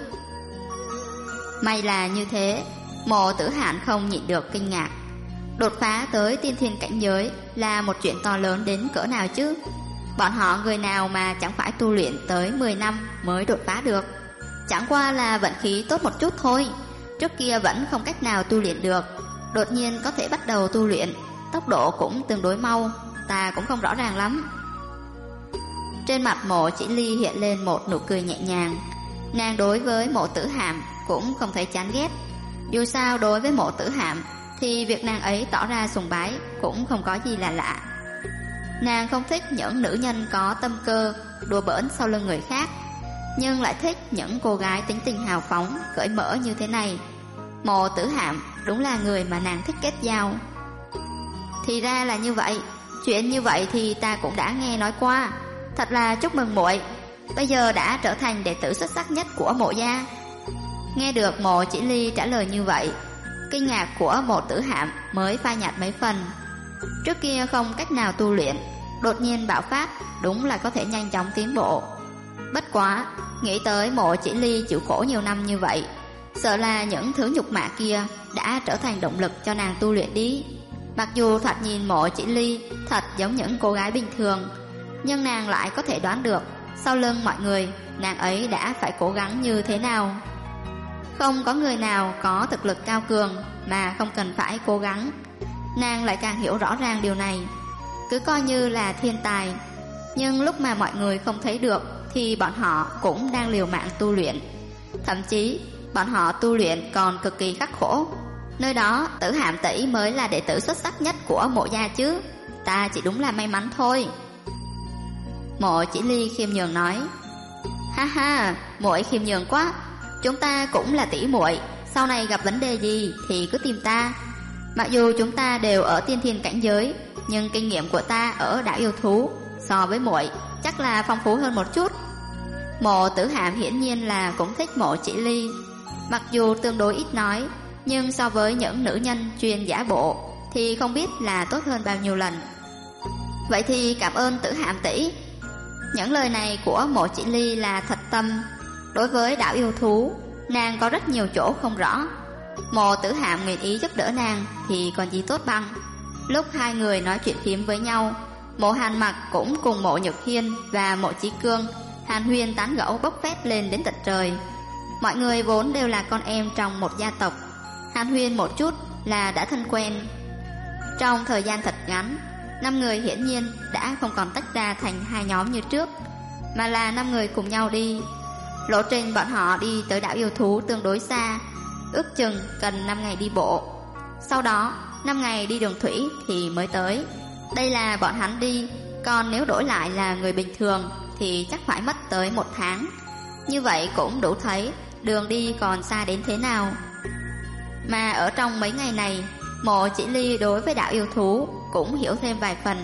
May là như thế. Mộ Tử Hạm không nhịn được kinh ngạc. Đột phá tới tiên thiên cảnh giới là một chuyện to lớn đến cỡ nào chứ? Bọn họ người nào mà chẳng phải tu luyện tới 10 năm mới đột phá được. Chẳng qua là vận khí tốt một chút thôi. Trước kia vẫn không cách nào tu luyện được, đột nhiên có thể bắt đầu tu luyện, tốc độ cũng tương đối mau, ta cũng không rõ ràng lắm. Trên mặt Mộ Chỉ Ly hiện lên một nụ cười nhẹ nhàng. Nàng đối với Mộ Tử Hạm cũng không thấy chán ghét. Dù sao đối với Mộ Tử Hạm thì việc nàng ấy tỏ ra sùng bái cũng không có gì là lạ. Nàng không thích những nữ nhân có tâm cơ, đùa bỡn sau lưng người khác, nhưng lại thích những cô gái tính tình hào phóng, cởi mở như thế này. Mộ Tử Hạm đúng là người mà nàng thích kết giao. Thì ra là như vậy. Chuyện như vậy thì ta cũng đã nghe nói qua. Thật là chúc mừng muội, bây giờ đã trở thành đệ tử xuất sắc nhất của Mộ gia. Nghe được Mộ Chỉ Ly trả lời như vậy, kinh ngạc của Mộ Tử Hạm mới phai nhạt mấy phần. Trước kia không cách nào tu luyện, đột nhiên bạo phát, đúng là có thể nhanh chóng tiến bộ. Bất quá, nghĩ tới Mộ Chỉ Ly chịu khổ nhiều năm như vậy, sợ là những thứ nhục mạ kia đã trở thành động lực cho nàng tu luyện đi. Mặc dù thoạt nhìn Mộ Chỉ Ly thật giống những cô gái bình thường, nhưng nàng lại có thể đoán được sau lưng mọi người nàng ấy đã phải cố gắng như thế nào. Không có người nào có thực lực cao cường mà không cần phải cố gắng. Nàng lại càng hiểu rõ ràng điều này. Cứ coi như là thiên tài, nhưng lúc mà mọi người không thấy được thì bọn họ cũng đang liều mạng tu luyện. Thậm chí bọn họ tu luyện còn cực kỳ khắc khổ. Nơi đó Tử Hạm tỷ mới là đệ tử xuất sắc nhất của Mộ gia chứ. Ta chỉ đúng là may mắn thôi. Mộ Chỉ Ly khiêm nhường nói. Ha ha, muội khiêm nhường quá. Chúng ta cũng là tỷ muội, sau này gặp vấn đề gì thì cứ tìm ta. Mặc dù chúng ta đều ở tiên thiên cảnh giới, nhưng kinh nghiệm của ta ở đảo yêu thú so với muội chắc là phong phú hơn một chút. Mộ Tử Hạm hiển nhiên là cũng thích Mộ Chỉ Ly. Mặc dù tương đối ít nói, nhưng so với những nữ nhân chuyên giả bộ thì không biết là tốt hơn bao nhiêu lần. Vậy thì cảm ơn Tử Hàm tỷ. Những lời này của Mộ Chỉ Ly là thật tâm. Đối với đảo yêu thú, nàng có rất nhiều chỗ không rõ. Mộ Tử Hàm nguyện ý giúp đỡ nàng thì còn gì tốt bằng. Lúc hai người nói chuyện phiếm với nhau, Mộ Hàn Mặc cũng cùng Mộ Nhược Hiên và Mộ Chí Cương hàn huyên tán gẫu bốc phét lên đến tận trời. Mọi người vốn đều là con em trong một gia tộc, hàn huyên một chút là đã thân quen. Trong thời gian thật ngắn, 5 người hiển nhiên đã không còn tách ra thành hai nhóm như trước, mà là 5 người cùng nhau đi. Lộ trình bọn họ đi tới đảo yêu thú tương đối xa, ước chừng cần 5 ngày đi bộ. Sau đó 5 ngày đi đường thủy thì mới tới. Đây là bọn hắn đi, còn nếu đổi lại là người bình thường thì chắc phải mất tới 1 tháng. Như vậy cũng đủ thấy đường đi còn xa đến thế nào. Mà ở trong mấy ngày này, Mộ Chỉ Ly đối với đảo yêu thú cũng hiểu thêm vài phần.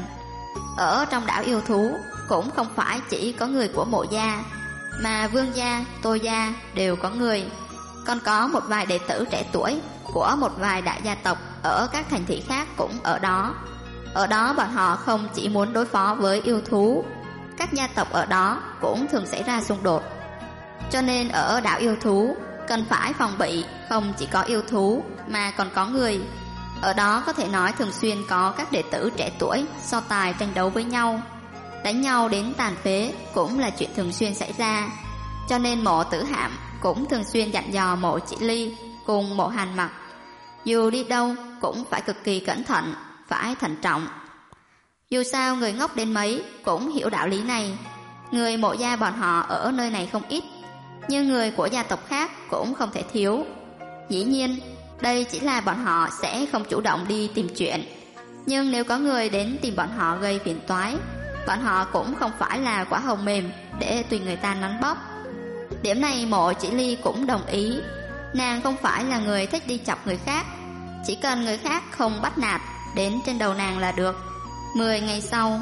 Ở trong đảo yêu thú cũng không phải chỉ có người của Mộ gia, mà Vương gia, Tô gia đều có người. Còn có một vài đệ tử trẻ tuổi của một vài đại gia tộc ở các thành thị khác cũng ở đó. Ở đó bọn họ không chỉ muốn đối phó với yêu thú, các gia tộc ở đó cũng thường xảy ra xung đột. Cho nên ở đảo yêu thú cần phải phòng bị không chỉ có yêu thú mà còn có người. Ở đó có thể nói thường xuyên có các đệ tử trẻ tuổi so tài tranh đấu với nhau. Đánh nhau đến tàn phế cũng là chuyện thường xuyên xảy ra. Cho nên Mộ Tử Hàm cũng thường xuyên dặn dò Mộ Chỉ Ly cùng Mộ Hàn Mặc, dù đi đâu cũng phải cực kỳ cẩn thận, phải thận trọng. Dù sao người ngốc đến mấy cũng hiểu đạo lý này. Người Mộ gia bọn họ ở nơi này không ít, nhưng người của gia tộc khác cũng không thể thiếu. Dĩ nhiên đây chỉ là bọn họ sẽ không chủ động đi tìm chuyện, nhưng nếu có người đến tìm bọn họ gây phiền toái, bọn họ cũng không phải là quả hồng mềm để tùy người ta nắn bóp. Điểm này Mộ Chỉ Ly cũng đồng ý. Nàng không phải là người thích đi chọc người khác, chỉ cần người khác không bắt nạt đến trên đầu nàng là được. 10 ngày sau,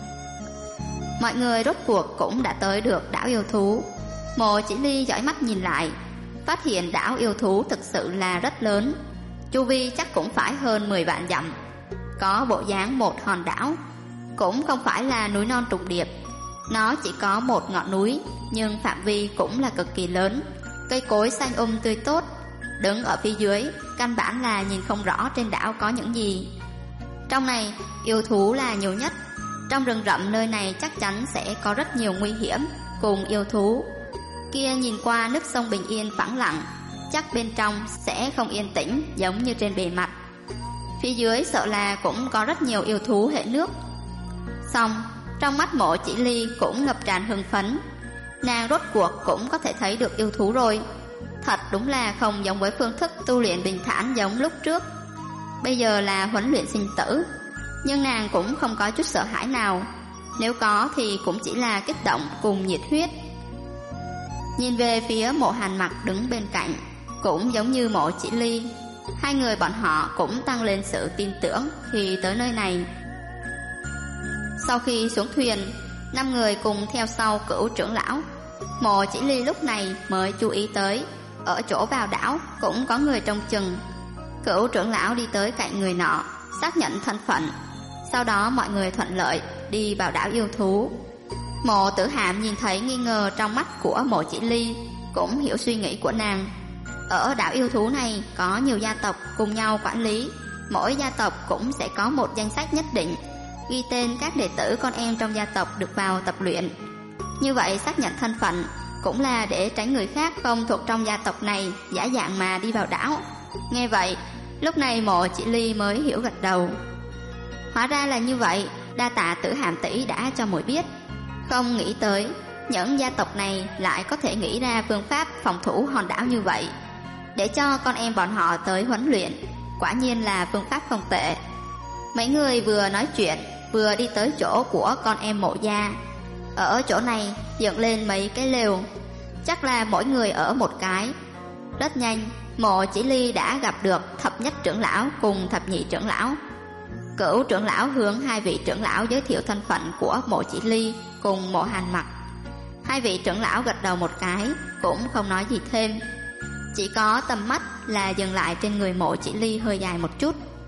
mọi người rốt cuộc cũng đã tới được đảo yêu thú. Mộ Chỉ Ly dõi mắt nhìn lại, phát hiện đảo yêu thú thực sự là rất lớn, chu vi chắc cũng phải hơn 10 vạn dặm, có bộ dáng một hòn đảo. Cũng không phải là núi non trùng điệp, nó chỉ có một ngọn núi, nhưng phạm vi cũng là cực kỳ lớn, cây cối xanh tươi tốt. Đứng ở phía dưới, căn bản là nhìn không rõ trên đảo có những gì. Trong này, yêu thú là nhiều nhất. Trong rừng rậm nơi này chắc chắn sẽ có rất nhiều nguy hiểm cùng yêu thú. Kia nhìn qua nước sông bình yên phẳng lặng, chắc bên trong sẽ không yên tĩnh giống như trên bề mặt. Phía dưới sợ là cũng có rất nhiều yêu thú hệ nước. Xong, trong mắt Mộ Chỉ Ly cũng ngập tràn hưng phấn. Nàng rốt cuộc cũng có thể thấy được yêu thú rồi. Thật đúng là không giống với phương thức tu luyện bình thản giống lúc trước. Bây giờ là huấn luyện sinh tử, nhưng nàng cũng không có chút sợ hãi nào. Nếu có thì cũng chỉ là kích động cùng nhiệt huyết. Nhìn về phía Mộ Hàn Mặc đứng bên cạnh, cũng giống như Mộ Chỉ Ly, hai người bọn họ cũng tăng lên sự tin tưởng khi tới nơi này. Sau khi xuống thuyền, 5 người cùng theo sau Cửu trưởng lão. Mộ Chỉ Ly lúc này mới chú ý tới, ở chỗ vào đảo cũng có người trông chừng. Cửu trưởng lão đi tới cạnh người nọ, xác nhận thân phận. Sau đó mọi người thuận lợi đi vào đảo yêu thú. Mộ Tử Hàm nhìn thấy nghi ngờ trong mắt của Mộ Chỉ Ly, cũng hiểu suy nghĩ của nàng. Ở đảo yêu thú này có nhiều gia tộc cùng nhau quản lý, mỗi gia tộc cũng sẽ có một danh sách nhất định, ghi tên các đệ tử con em trong gia tộc được vào tập luyện. Như vậy xác nhận thân phận cũng là để tránh người khác không thuộc trong gia tộc này giả dạng mà đi vào đảo. Nghe vậy, lúc này Mộ Chỉ Ly mới hiểu gật đầu. Hóa ra là như vậy, đa tạ Tử Hàm tỷ đã cho muội biết. Không nghĩ tới những gia tộc này lại có thể nghĩ ra phương pháp phòng thủ hòn đảo như vậy, để cho con em bọn họ tới huấn luyện. Quả nhiên là phương pháp không tệ. Mấy người vừa nói chuyện vừa đi tới chỗ của con em Mộ gia. Ở chỗ này dựng lên mấy cái lều, chắc là mỗi người ở một cái. Rất nhanh, Mộ Chỉ Ly đã gặp được thập nhất trưởng lão cùng thập nhị trưởng lão. Cửu trưởng lão hướng hai vị trưởng lão giới thiệu thân phận của Mộ Chỉ Ly cùng Mộ Hàn Mặc. Hai vị trưởng lão gật đầu một cái, cũng không nói gì thêm, chỉ có tầm mắt là dừng lại trên người Mộ Chỉ Ly hơi dài một chút.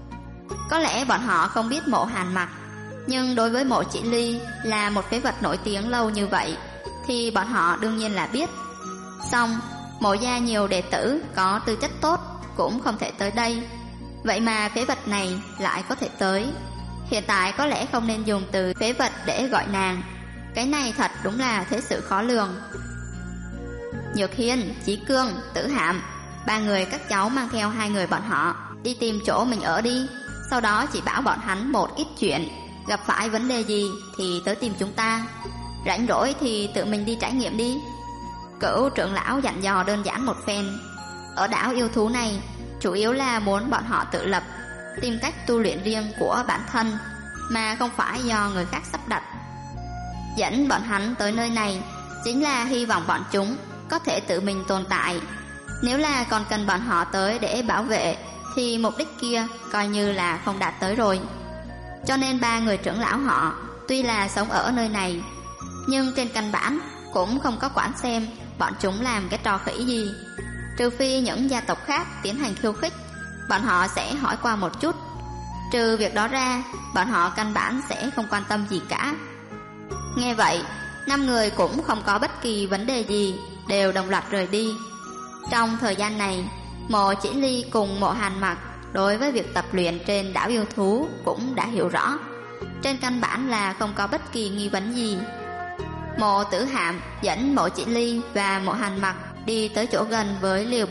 Có lẽ bọn họ không biết Mộ Hàn Mặc, nhưng đối với Mộ Chỉ Ly là một phế vật nổi tiếng lâu như vậy thì bọn họ đương nhiên là biết. Xong, Mộ gia nhiều đệ tử có tư chất tốt cũng không thể tới đây, vậy mà phế vật này lại có thể tới. Hiện tại có lẽ không nên dùng từ phế vật để gọi nàng, cái này thật đúng là thế sự khó lường. Nhược Hiên, Chí Cương, Tử Hạm, ba người các cháu mang theo hai người bọn họ đi tìm chỗ mình ở đi, sau đó chỉ bảo bọn hắn một ít chuyện, gặp phải vấn đề gì thì tới tìm chúng ta, rảnh rỗi thì tự mình đi trải nghiệm đi. Cửu trưởng lão dặn dò đơn giản một phen. Ở đảo yêu thú này chủ yếu là muốn bọn họ tự lập, tìm cách tu luyện riêng của bản thân, mà không phải do người khác sắp đặt. Dẫn bọn hắn tới nơi này chính là hy vọng bọn chúng có thể tự mình tồn tại. Nếu là còn cần bọn họ tới để bảo vệ thì mục đích kia coi như là không đạt tới rồi. Cho nên ba người trưởng lão họ tuy là sống ở nơi này, nhưng trên căn bản cũng không có quản xem bọn chúng làm cái trò khỉ gì. Trừ phi những gia tộc khác tiến hành khiêu khích, bọn họ sẽ hỏi qua một chút. Trừ việc đó ra, bọn họ căn bản sẽ không quan tâm gì cả. Nghe vậy, 5 người cũng không có bất kỳ vấn đề gì, đều đồng loạt rời đi. Trong thời gian này, Mộ Chỉ Ly cùng Mộ Hàn Mặc đối với việc tập luyện trên đảo yêu thú cũng đã hiểu rõ, trên căn bản là không có bất kỳ nghi vấn gì. Mộ Tử Hạm dẫn Mộ Chỉ Ly và Mộ Hàn Mặc đi tới chỗ gần với lều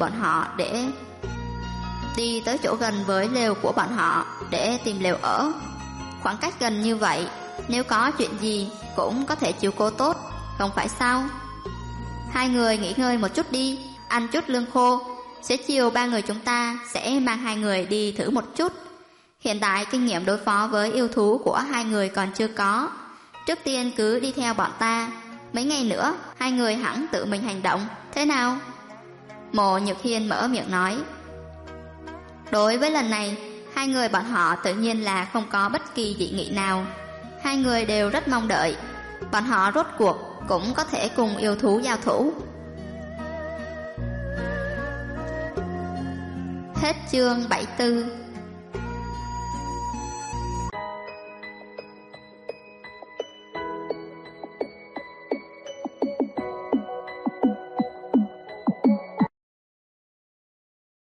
của bọn họ để tìm lều ở. Khoảng cách gần như vậy, nếu có chuyện gì cũng có thể chiếu cố tốt, không phải sao? Hai người nghỉ ngơi một chút đi, ăn chút lương khô. Xế chiều ba người chúng ta sẽ mang hai người đi thử một chút. Hiện tại kinh nghiệm đối phó với yêu thú của hai người còn chưa có. Trước tiên cứ đi theo bọn ta, mấy ngày nữa hai người hẳn tự mình hành động, thế nào? Mộ Nhược Hiên mở miệng nói. Đối với lần này, hai người bọn họ tự nhiên là không có bất kỳ dị nghị nào. Hai người đều rất mong đợi, bọn họ rốt cuộc cũng có thể cùng yêu thú giao thủ. Hết chương 74.